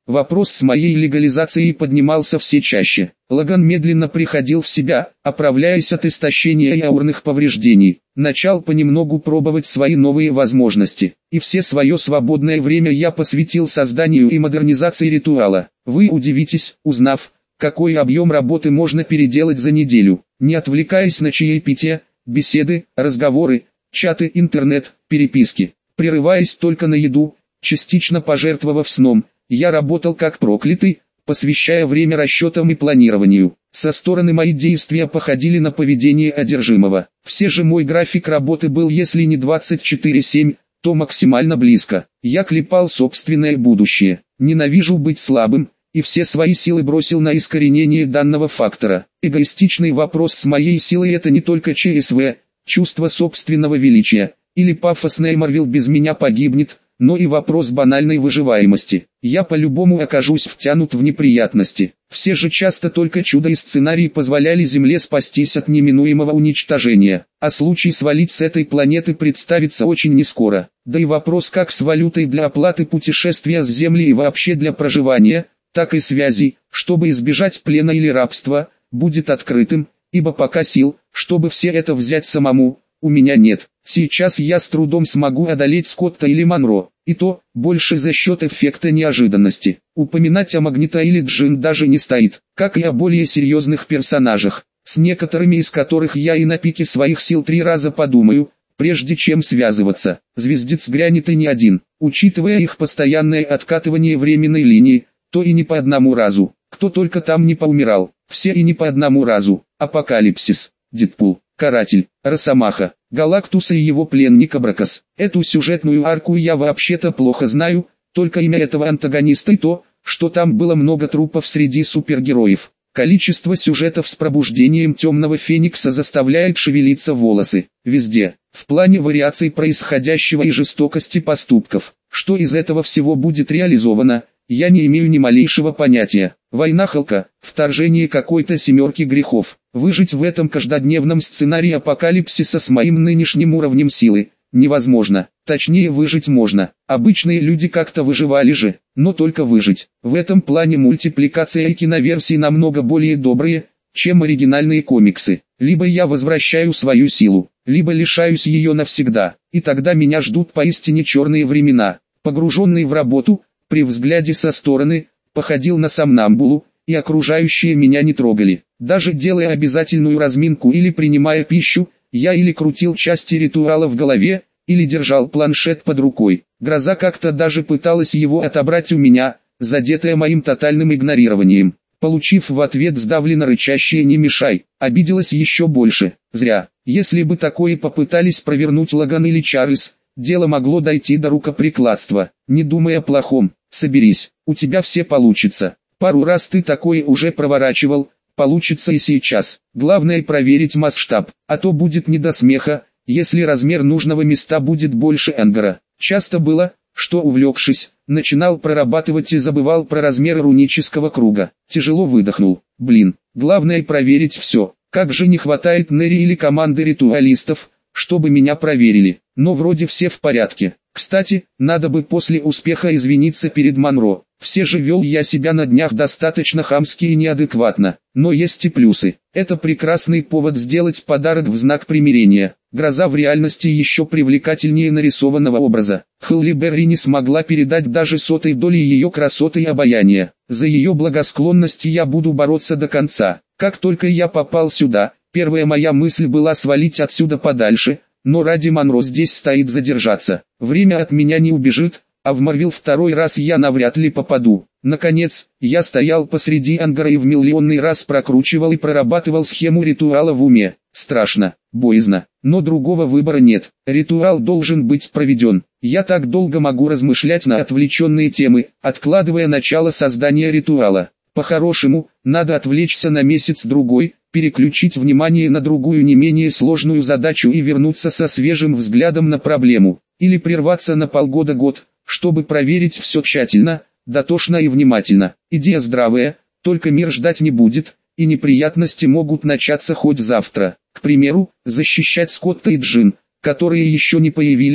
Вопрос с моей легализацией поднимался все чаще. Лаган медленно приходил в себя, оправляясь от истощения и аурных повреждений. Начал понемногу пробовать свои новые возможности. И все свое свободное время я посвятил созданию и модернизации ритуала. Вы удивитесь, узнав, какой объем работы можно переделать за неделю, не отвлекаясь на чаепитие, беседы, разговоры, чаты, интернет, переписки. Прерываясь только на еду, частично пожертвовав сном, я работал как проклятый, посвящая время расчетам и планированию. Со стороны мои действия походили на поведение одержимого. Все же мой график работы был если не 24/7, то максимально близко. Я клепал собственное будущее. Ненавижу быть слабым, и все свои силы бросил на искоренение данного фактора. Эгоистичный вопрос с моей силой — это не только ЧСВ, чувство собственного величия, или пафосное «Марвел без меня погибнет», но и вопрос банальной выживаемости. Я по-любому окажусь втянут в неприятности. Все же часто только чудо и сценарий позволяли Земле спастись от неминуемого уничтожения, а случай свалить с этой планеты представится очень нескоро. Да и вопрос как с валютой для оплаты путешествия с Земли и вообще для проживания, так и связей, чтобы избежать плена или рабства, будет открытым, ибо пока сил, чтобы все это взять самому, у меня нет. Сейчас я с трудом смогу одолеть Скотта или Монро, и то, больше за счет эффекта неожиданности. Упоминать о Магнито или Джин даже не стоит, как и о более серьезных персонажах, с некоторыми из которых я и на пике своих сил 3 раза подумаю, прежде чем связываться. Звездец грянет и не один, учитывая их постоянное откатывание временной линии, то и не по одному разу. Кто только там не поумирал, все и не по одному разу. Апокалипсис, Дэдпул, Каратель, Росомаха, Галактус и его пленник Абракас. Эту сюжетную арку я вообще-то плохо знаю, только имя этого антагониста и то, что там было много трупов среди супергероев. Количество сюжетов с пробуждением Темного Феникса заставляет шевелиться волосы. Везде, в плане вариаций происходящего и жестокости поступков. Что из этого всего будет реализовано, я не имею ни малейшего понятия. Война Халка, вторжение какой-то 7 грехов. Выжить в этом каждодневном сценарии апокалипсиса с моим нынешним уровнем силы невозможно. Точнее, выжить можно. Обычные люди как-то выживали же, но только выжить. В этом плане мультипликация и киноверсии намного более добрые, чем оригинальные комиксы. Либо я возвращаю свою силу, либо лишаюсь ее навсегда, и тогда меня ждут поистине черные времена. Погруженный в работу, при взгляде со стороны, походил на сомнамбулу, и окружающие меня не трогали. Даже делая обязательную разминку или принимая пищу, я или крутил части ритуала в голове, или держал планшет под рукой. Гроза как-то даже пыталась его отобрать у меня, задетая моим тотальным игнорированием. Получив в ответ сдавленно рычащее «не мешай», обиделась еще больше. Зря. Если бы такое попытались провернуть Лаган или Чарльз, дело могло дойти до рукоприкладства. Не думай о плохом, соберись, у тебя все получится. Пару раз ты такое уже проворачивал, получится и сейчас. Главное проверить масштаб, а то будет не до смеха, если размер нужного места будет больше Энгара. Часто было, что увлекшись, начинал прорабатывать и забывал про размер рунического круга. Тяжело выдохнул. Блин, главное проверить все. Как же не хватает Нери или команды ритуалистов, чтобы меня проверили. Но вроде все в порядке. Кстати, надо бы после успеха извиниться перед Монро. Все же вел я себя на днях достаточно хамски и неадекватно. Но есть и плюсы. Это прекрасный повод сделать подарок в знак примирения. Гроза в реальности еще привлекательнее нарисованного образа. Холли Берри не смогла передать даже 100 доли ее красоты и обаяния. За ее благосклонность я буду бороться до конца. Как только я попал сюда, первая моя мысль была свалить отсюда подальше, но ради Монро здесь стоит задержаться. Время от меня не убежит, а в Марвел второй раз я навряд ли попаду. Наконец, я стоял посреди ангара и в миллионный раз прокручивал и прорабатывал схему ритуала в уме. Страшно, боязно, но другого выбора нет. Ритуал должен быть проведен. Я так долго могу размышлять на отвлеченные темы, откладывая начало создания ритуала. По-хорошему, надо отвлечься на месяц-другой, переключить внимание на другую не менее сложную задачу и вернуться со свежим взглядом на проблему. Или прерваться на полгода-год, чтобы проверить все тщательно, дотошно и внимательно. Идея здравая, только мир ждать не будет, и неприятности могут начаться хоть завтра. К примеру, защищать Скотта и Джин, которые еще не появились,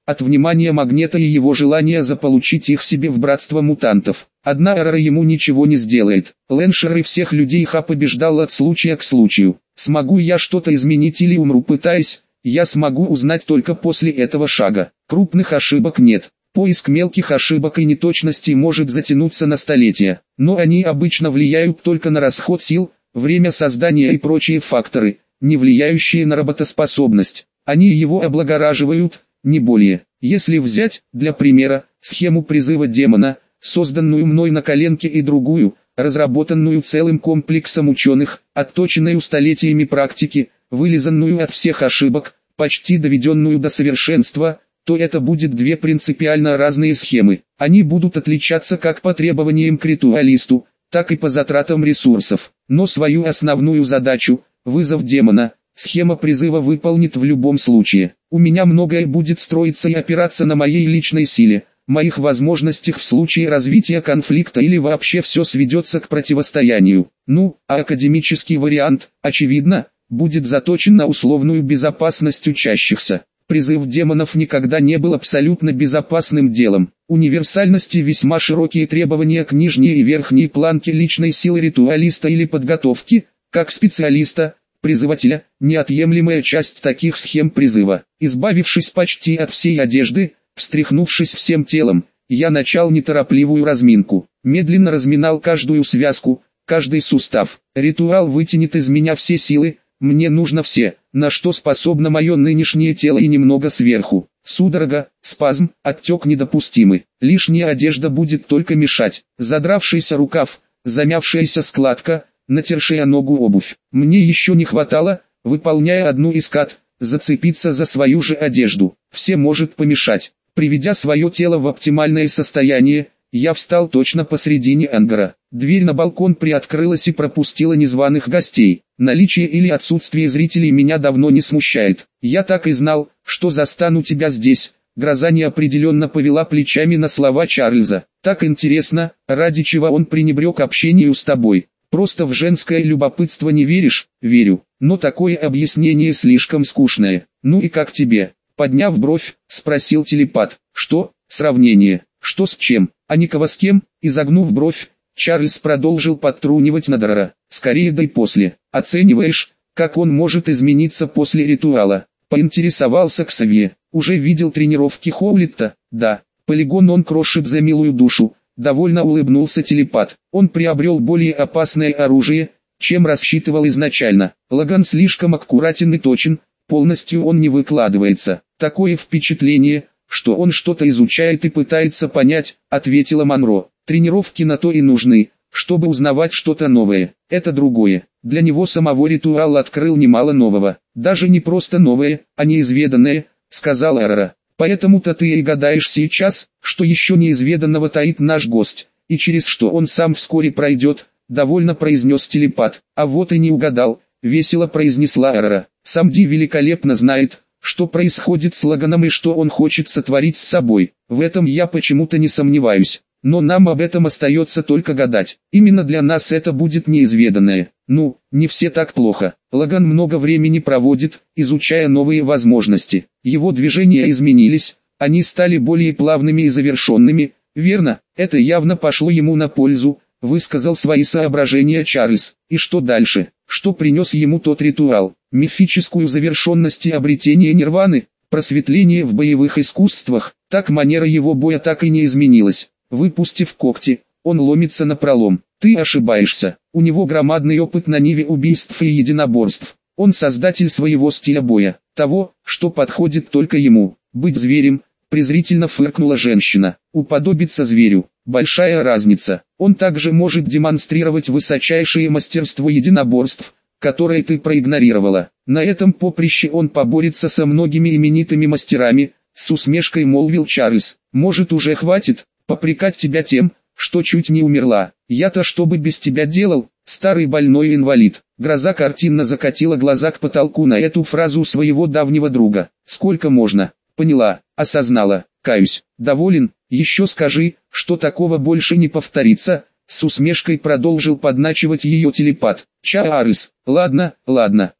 от внимания Магнета и его желания заполучить их себе в братство мутантов. Одна Эрара ему ничего не сделает. Леншер и всех людей Ха побеждал от случая к случаю. Смогу я что-то изменить или умру пытаясь, я смогу узнать только после этого шага. Крупных ошибок нет. Поиск мелких ошибок и неточностей может затянуться на столетия, но они обычно влияют только на расход сил, время создания и прочие факторы, не влияющие на работоспособность. Они его облагораживают, не более. Если взять, для примера, схему призыва демона, созданную мной на коленке, и другую, разработанную целым комплексом ученых, отточенную столетиями практики, вылизанную от всех ошибок, почти доведенную до совершенства, то это будет две принципиально разные схемы. Они будут отличаться как по требованиям к ритуалисту, так и по затратам ресурсов. Но свою основную задачу, вызов демона, схема призыва выполнит в любом случае. У меня многое будет строиться и опираться на моей личной силе, моих возможностях в случае развития конфликта, или вообще все сведется к противостоянию. Ну, а академический вариант, очевидно, будет заточен на условную безопасность учащихся. Призыв демонов никогда не был абсолютно безопасным делом. Универсальности весьма широкие требования к нижней и верхней планке личной силы ритуалиста или подготовки, как специалиста, призывателя, неотъемлемая часть таких схем призыва. Избавившись почти от всей одежды, встряхнувшись всем телом, я начал неторопливую разминку. Медленно разминал каждую связку, каждый сустав. Ритуал вытянет из меня все силы, мне нужно все, на что способно мое нынешнее тело, и немного сверху. Судорога, спазм, отек недопустимы. Лишняя одежда будет только мешать. Задравшийся рукав, замявшаяся складка, натершая ногу обувь. Мне еще не хватало, выполняя одну из кат, зацепиться за свою же одежду. Все может помешать. Приведя свое тело в оптимальное состояние, я встал точно посредине ангара. Дверь на балкон приоткрылась и пропустила незваных гостей. Наличие или отсутствие зрителей меня давно не смущает. Я так и знал, что застану тебя здесь. Гроза неопределенно повела плечами на слова Чарльза. Так интересно, ради чего он пренебрег общению с тобой. Просто в женское любопытство не веришь? Верю, но такое объяснение слишком скучное. Ну и как тебе? Подняв бровь, спросил телепат. Что? Сравнение. Что с чем? А никого с кем? Изогнув бровь, Чарльз продолжил подтрунивать над Эрара. Скорее да и после. Оцениваешь, как он может измениться после ритуала? Поинтересовался Ксавье. Уже видел тренировки Хоулитта? Да. Полигон он крошит за милую душу. Довольно улыбнулся телепат. Он приобрел более опасное оружие, чем рассчитывал изначально. Лаган слишком аккуратен и точен, полностью он не выкладывается. Такое впечатление, что он что-то изучает и пытается понять, ответила Монро. Тренировки на то и нужны, чтобы узнавать что-то новое. Это другое. Для него самого ритуал открыл немало нового. Даже не просто новое, а неизведанное, сказал Эрара. Поэтому-то ты и гадаешь сейчас, что еще неизведанного таит наш гость, и через что он сам вскоре пройдет, довольно произнес телепат. А вот и не угадал, весело произнесла Эрара. Сам Ди великолепно знает, что происходит с Лаганом и что он хочет сотворить с собой. В этом я почему-то не сомневаюсь. Но нам об этом остается только гадать. Именно для нас это будет неизведанное. Ну, не все так плохо. Лаган много времени проводит, изучая новые возможности. Его движения изменились, они стали более плавными и завершенными. Верно, это явно пошло ему на пользу, высказал свои соображения Чарльз. И что дальше? Что принес ему тот ритуал? Мифическую завершенность и обретение нирваны, просветление в боевых искусствах. Так манера его боя так и не изменилась. Выпустив когти, он ломится напролом. Ты ошибаешься. У него громадный опыт на ниве убийств и единоборств. Он создатель своего стиля боя, того, что подходит только ему. Быть зверем, презрительно фыркнула женщина. Уподобиться зверю. Большая разница. Он также может демонстрировать высочайшее мастерство единоборств, которое ты проигнорировала. На этом поприще он поборется со многими именитыми мастерами, с усмешкой молвил Чарльз. Может, уже хватит попрекать тебя тем, что чуть не умерла. Я-то что бы без тебя делал, старый больной инвалид. Гроза картинно закатила глаза к потолку на эту фразу своего давнего друга. Сколько можно? Поняла, осознала, каюсь. Доволен? Еще скажи, что такого больше не повторится. С усмешкой продолжил подначивать ее телепат. Чарльз, ладно,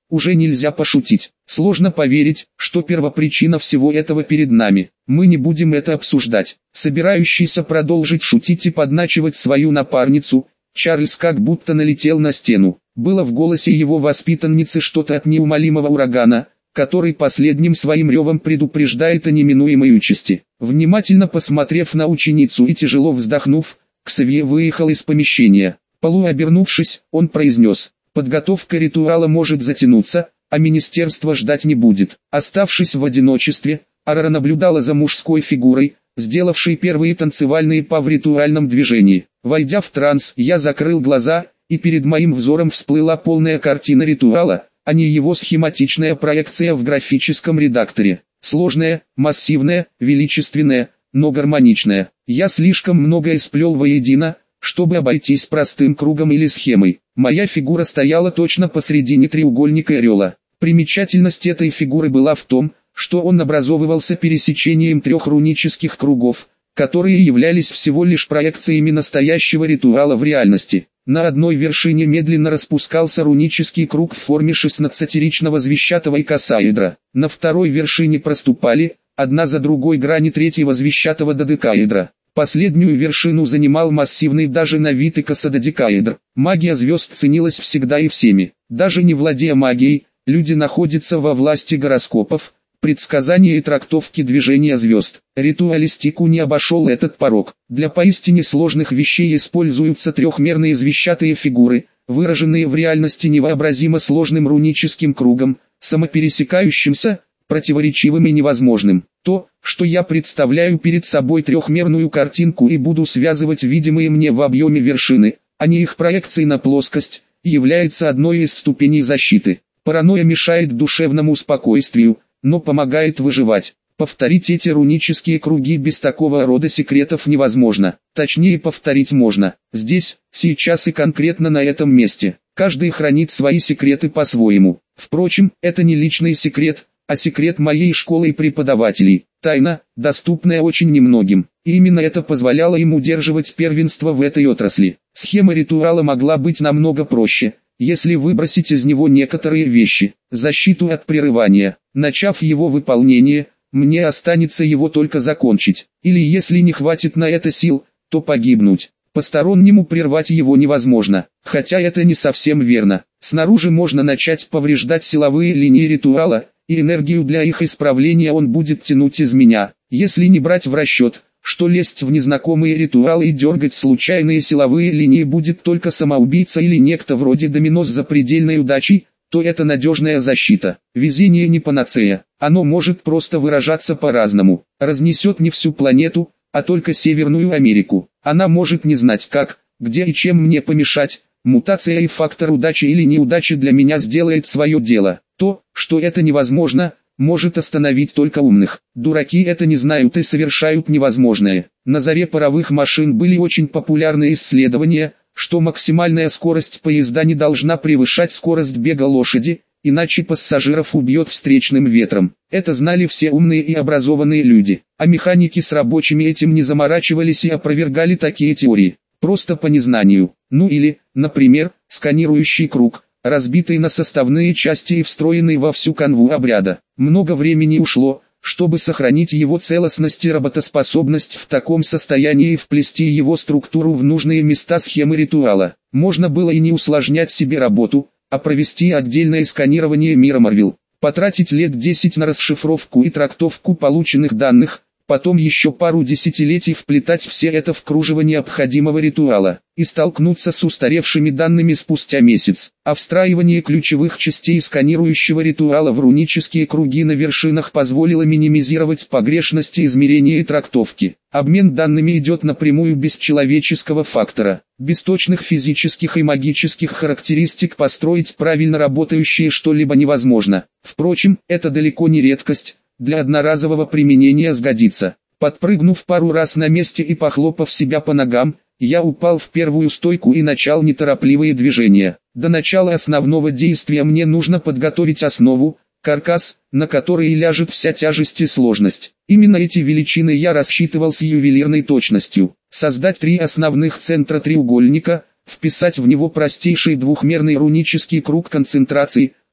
уже нельзя пошутить. Сложно поверить, что первопричина всего этого перед нами. Мы не будем это обсуждать. Собирающийся продолжить шутить и подначивать свою напарницу, Чарльз как будто налетел на стену. Было в голосе его воспитанницы что-то от неумолимого урагана, который последним своим ревом предупреждает о неминуемой участи. Внимательно посмотрев на ученицу и тяжело вздохнув, Ксавье выехал из помещения. Полуобернувшись, он произнес: «Подготовка ритуала может затянуться, а министерство ждать не будет». Оставшись в одиночестве, Арара наблюдала за мужской фигурой, сделавшей первые танцевальные па в ритуальном движении. Войдя в транс, я закрыл глаза, и перед моим взором всплыла полная картина ритуала, а не его схематичная проекция в графическом редакторе. Сложная, массивная, величественная, но гармоничная. Я слишком многое сплел воедино, чтобы обойтись простым кругом или схемой. Моя фигура стояла точно посредине треугольника орела. Примечательность этой фигуры была в том, что он образовывался пересечением трех рунических кругов, которые являлись всего лишь проекциями настоящего ритуала в реальности. На одной вершине медленно распускался рунический круг в форме 16-ричного звездчатого икосаэдра. На второй вершине проступали, одна за другой, грани третьего звездчатого додекаэдра. Последнюю вершину занимал массивный даже на вид икосододекаэдр. Магия звезд ценилась всегда и всеми. Даже не владея магией, люди находятся во власти гороскопов, предсказания и трактовки движения звезд. Ритуалистику не обошел этот порог. Для поистине сложных вещей используются трехмерные звездчатые фигуры, выраженные в реальности невообразимо сложным руническим кругом, самопересекающимся, противоречивым и невозможным. То, что я представляю перед собой трехмерную картинку и буду связывать видимые мне в объеме вершины, а не их проекции на плоскость, является одной из ступеней защиты. Паранойя мешает душевному спокойствию, но помогает выживать. Повторить эти рунические круги без такого рода секретов невозможно. Точнее, повторить можно. Здесь, сейчас и конкретно на этом месте. Каждый хранит свои секреты по-своему. Впрочем, это не личный секрет, а секрет моей школы и преподавателей. Тайна, доступная очень немногим. И именно это позволяло им удерживать первенство в этой отрасли. Схема ритуала могла быть намного проще, если выбросить из него некоторые вещи. Защиту от прерывания. Начав его выполнение, мне останется его только закончить. Или если не хватит на это сил, то погибнуть. Постороннему прервать его невозможно. Хотя это не совсем верно. Снаружи можно начать повреждать силовые линии ритуала, и энергию для их исправления он будет тянуть из меня. Если не брать в расчет, что лезть в незнакомые ритуалы и дергать случайные силовые линии будет только самоубийца или некто вроде домино с запредельной удачей, то это надежная защита. Везение не панацея. Оно может просто выражаться по-разному. Разнесет не всю планету, а только Северную Америку. Она может не знать как, где и чем мне помешать. Мутация и фактор удачи или неудачи для меня сделает свое дело. То, что это невозможно, может остановить только умных. Дураки это не знают и совершают невозможное. На заре паровых машин были очень популярны исследования, что максимальная скорость поезда не должна превышать скорость бега лошади, иначе пассажиров убьет встречным ветром. Это знали все умные и образованные люди, а механики с рабочими этим не заморачивались и опровергали такие теории, просто по незнанию. Ну или, например, сканирующий круг, разбитый на составные части и встроенный во всю канву обряда. Много времени ушло, чтобы сохранить его целостность и работоспособность в таком состоянии и вплести его структуру в нужные места схемы ритуала. Можно было и не усложнять себе работу, а провести отдельное сканирование мира Марвел, потратить лет 10 на расшифровку и трактовку полученных данных, потом еще пару десятилетий вплетать все это в кружево необходимого ритуала, и столкнуться с устаревшими данными спустя месяц. А встраивание ключевых частей сканирующего ритуала в рунические круги на вершинах позволило минимизировать погрешности измерения и трактовки. Обмен данными идет напрямую без человеческого фактора. Без точных физических и магических характеристик построить правильно работающее что-либо невозможно. Впрочем, это далеко не редкость. Для одноразового применения сгодится. Подпрыгнув пару раз на месте и похлопав себя по ногам, я упал в первую стойку и начал неторопливые движения. До начала основного действия мне нужно подготовить основу, каркас, на который ляжет вся тяжесть и сложность. Именно эти величины я рассчитывал с ювелирной точностью. Создать 3 основных центра треугольника, вписать в него простейший двухмерный рунический круг концентрации,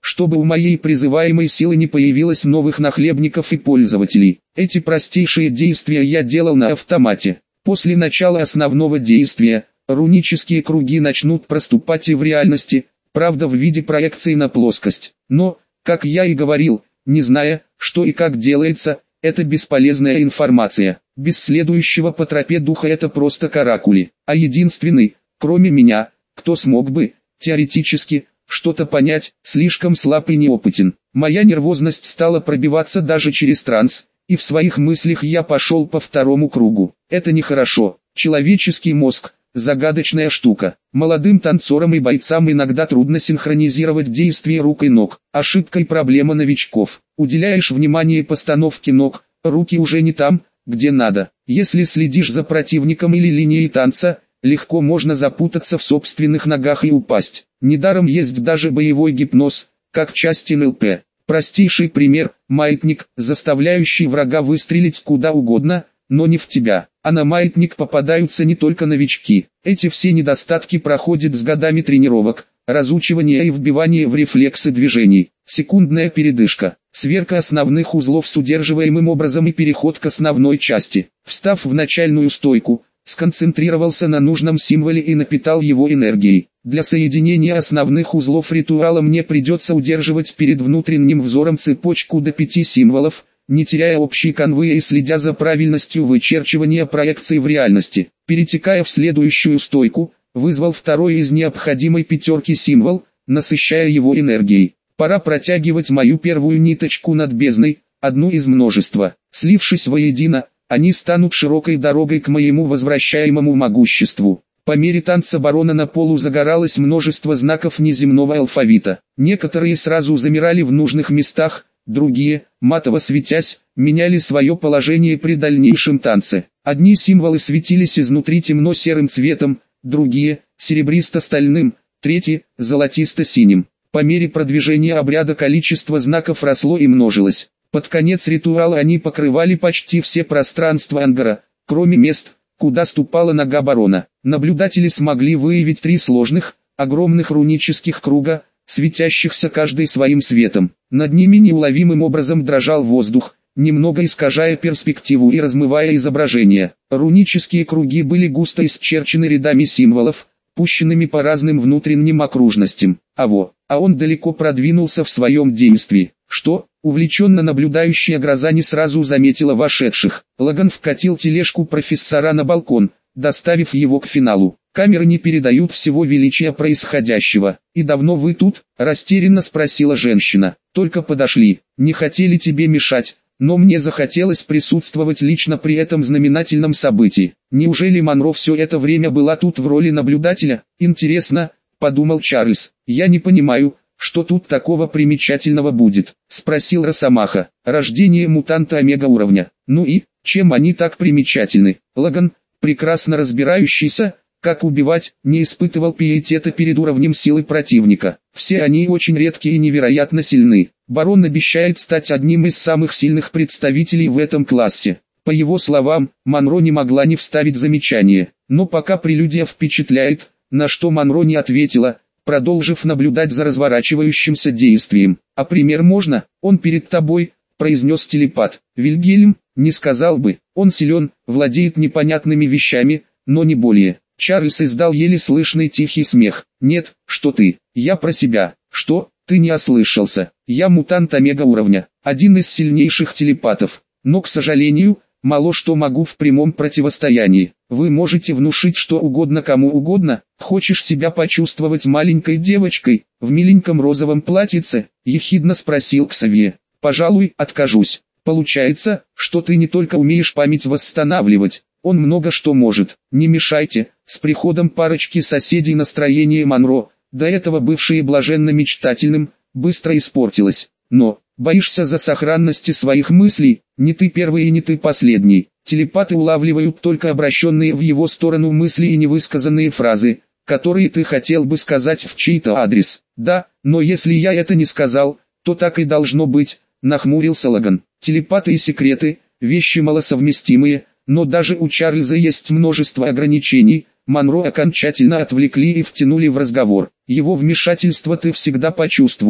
чтобы у моей призываемой силы не появилось новых нахлебников и пользователей. Эти простейшие действия я делал на автомате. После начала основного действия, рунические круги начнут проступать и в реальности, правда в виде проекции на плоскость. Но, как я и говорил, не зная, что и как делается, это бесполезная информация. Без следующего по тропе духа это просто каракули. А единственный, кроме меня, кто смог бы, теоретически, что-то понять, слишком слаб и неопытен. Моя нервозность стала пробиваться даже через транс, и в своих мыслях я пошел по второму кругу. Это нехорошо. Человеческий мозг – загадочная штука. Молодым танцорам и бойцам иногда трудно синхронизировать действия рук и ног. Ошибка и проблема новичков. Уделяешь внимание постановке ног, руки уже не там, где надо. Если следишь за противником или линией танца, легко можно запутаться в собственных ногах и упасть. Недаром есть даже боевой гипноз, как часть НЛП. Простейший пример – маятник, заставляющий врага выстрелить куда угодно, но не в тебя. А на маятник попадаются не только новички. Эти все недостатки проходят с годами тренировок, разучивания и вбивания в рефлексы движений. Секундная передышка, сверка основных узлов с удерживаемым образом и переход к основной части. Встав в начальную стойку, сконцентрировался на нужном символе и напитал его энергией. Для соединения основных узлов ритуала мне придется удерживать перед внутренним взором цепочку до 5 символов, не теряя общей канвы и следя за правильностью вычерчивания проекций в реальности. Перетекая в следующую стойку, вызвал второй из необходимой пятерки символ, насыщая его энергией. Пора протягивать мою первую ниточку над бездной, одну из множества. Слившись воедино, они станут широкой дорогой к моему возвращаемому могуществу. По мере танца барона на полу загоралось множество знаков неземного алфавита. Некоторые сразу замирали в нужных местах, другие, матово светясь, меняли свое положение при дальнейшем танце. Одни символы светились изнутри темно-серым цветом, другие – серебристо-стальным, третьи – золотисто-синим. По мере продвижения обряда количество знаков росло и множилось. Под конец ритуала они покрывали почти все пространства ангара, кроме мест, куда ступала нога барона. Наблюдатели смогли выявить 3 сложных, огромных рунических круга, светящихся каждый своим светом. Над ними неуловимым образом дрожал воздух, немного искажая перспективу и размывая изображение. Рунические круги были густо исчерчены рядами символов, пущенными по разным внутренним окружностям. А он далеко продвинулся в своем действии. Что? Увлеченно наблюдающая гроза не сразу заметила вошедших. Лаган вкатил тележку профессора на балкон, доставив его к финалу. Камеры не передают всего величия происходящего. «И давно вы тут?» – растерянно спросила женщина. «Только подошли. Не хотели тебе мешать, но мне захотелось присутствовать лично при этом знаменательном событии. Неужели Монро все это время была тут в роли наблюдателя? Интересно», – подумал Чарльз. «Я не понимаю, что тут такого примечательного будет?» – спросил Росомаха. «Рождение мутанта омега уровня. Ну и, чем они так примечательны?» Лаган, прекрасно разбирающийся, как убивать, не испытывал пиетета перед уровнем силы противника. Все они очень редкие и невероятно сильны. Барон обещает стать одним из самых сильных представителей в этом классе. По его словам, Монро не могла не вставить замечание. Но пока прелюдия впечатляет, на что Монро не ответила, продолжив наблюдать за разворачивающимся действием. «А пример можно? Он перед тобой», — произнес телепат. «Вильгельм, не сказал бы, он силен, владеет непонятными вещами, но не более». Чарльз издал еле слышный тихий смех. «Нет, что ты, я про себя». «Что, ты не ослышался? Я мутант омега уровня, один из сильнейших телепатов, но, к сожалению, мало что могу в прямом противостоянии. Вы можете внушить что угодно кому угодно. Хочешь себя почувствовать маленькой девочкой, в миленьком розовом платьице?» – ехидно спросил Ксавье. «Пожалуй, откажусь. Получается, что ты не только умеешь память восстанавливать, он много что может. Не мешайте». С приходом парочки соседей настроение Монро, до этого бывшее блаженно-мечтательным, быстро испортилось. «Но, боишься за сохранности своих мыслей? Не ты первый и не ты последний». Телепаты улавливают только обращенные в его сторону мысли и невысказанные фразы, которые ты хотел бы сказать в чей-то адрес. «Да, но если я это не сказал, то так и должно быть», — нахмурился Лаган. Телепаты и секреты — вещи малосовместимые, но даже у Чарльза есть множество ограничений. Монро окончательно отвлекли и втянули в разговор. «Его вмешательство ты всегда почувствуешь.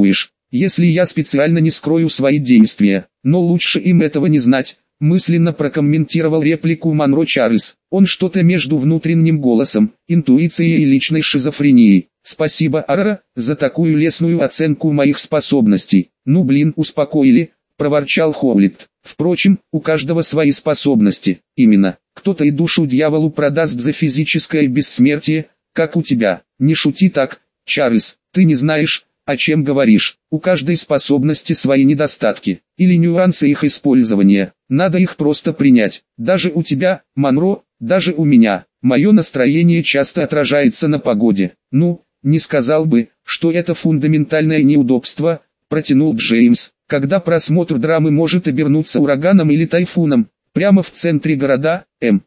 если я специально не скрою свои действия, но лучше им этого не знать. Мысленно прокомментировал реплику Монро Чарльз. Он что-то между внутренним голосом, интуицией и личной шизофренией. Спасибо, Арара, за такую лестную оценку моих способностей. Ну блин, успокоили, проворчал Хоулит. Впрочем, у каждого свои способности. Именно, кто-то и душу дьяволу продаст за физическое бессмертие, как у тебя. Не шути так, Чарльз, ты не знаешь, о чем говоришь. У каждой способности свои недостатки, или нюансы их использования. Надо их просто принять. Даже у тебя, Монро, даже у меня. Мое настроение часто отражается на погоде. Ну, не сказал бы, что это фундаментальное неудобство, протянул Джеймс. Когда просмотр драмы может обернуться ураганом или тайфуном, прямо в центре города,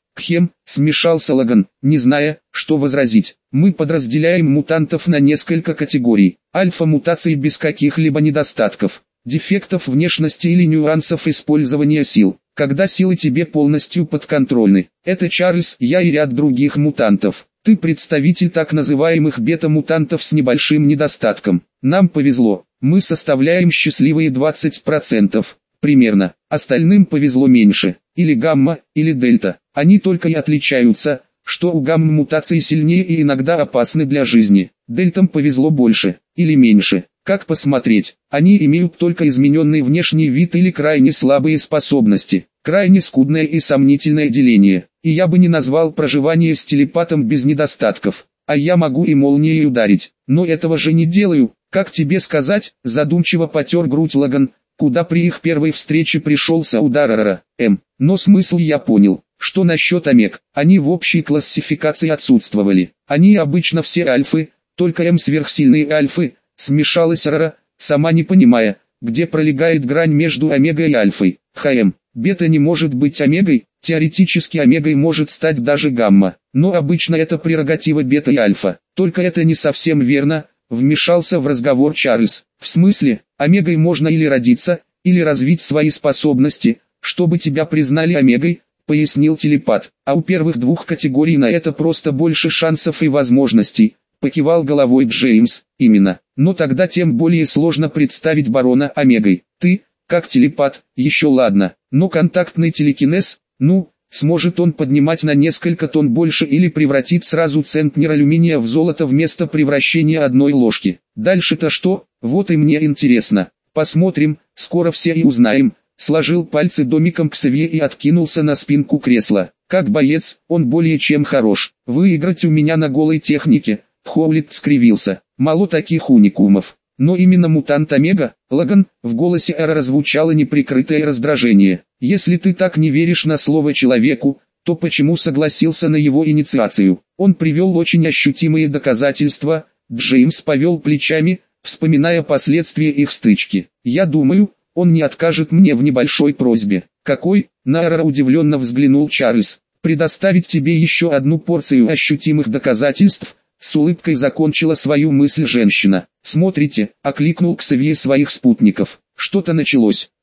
смешался Логан, не зная, что возразить. Мы подразделяем мутантов на несколько категорий. Альфа-мутации без каких-либо недостатков, дефектов внешности или нюансов использования сил, когда силы тебе полностью подконтрольны. Это Чарльз, я и ряд других мутантов. Ты представитель так называемых бета-мутантов с небольшим недостатком. Нам повезло, мы составляем счастливые 20%. Примерно, остальным повезло меньше, или гамма, или дельта. Они только и отличаются, что у гамма мутации сильнее и иногда опасны для жизни. Дельтам повезло больше, или меньше, как посмотреть. Они имеют только измененный внешний вид или крайне слабые способности, крайне скудное и сомнительное деление. И я бы не назвал проживание с телепатом без недостатков. А я могу и молнией ударить, но этого же не делаю. Как тебе сказать, задумчиво потер грудь Логан, куда при их первой встрече пришелся удар Арара. Но смысл я понял. Что насчет омег? Они в общей классификации отсутствовали. Они обычно все альфы, только сверхсильные альфы, смешалась Арара, сама не понимая, где пролегает грань между омегой и альфой. Бета не может быть омегой, теоретически омегой может стать даже гамма, но обычно это прерогатива бета и альфа. Только это не совсем верно, вмешался в разговор Чарльз. В смысле, омегой можно или родиться, или развить свои способности, чтобы тебя признали омегой, пояснил телепат. А у первых двух категорий на это просто больше шансов и возможностей, покивал головой Джеймс. Именно, но тогда тем более сложно представить барона омегой. Ты, как телепат, еще ладно, но контактный телекинез, сможет он поднимать на несколько тонн больше или превратить сразу центнер алюминия в золото вместо превращения одной ложки. Дальше-то что? Вот и мне интересно. Посмотрим, скоро все и узнаем. Сложил пальцы домиком Ксавье и откинулся на спинку кресла. Как боец, он более чем хорош. Выиграть у меня на голой технике. Хоулит скривился. Мало таких уникумов. Но именно мутант Омега, Логан, в голосе Эра звучало неприкрытое раздражение. Если ты так не веришь на слово человеку, то почему согласился на его инициацию? Он привел очень ощутимые доказательства. Джеймс повел плечами, вспоминая последствия их стычки. Я думаю, он не откажет мне в небольшой просьбе. Какой? На Эра удивленно взглянул Чарльз. Предоставить тебе еще одну порцию ощутимых доказательств. С улыбкой закончила свою мысль женщина. «Смотрите», — окликнул Ксавье своих спутников. «Что-то началось».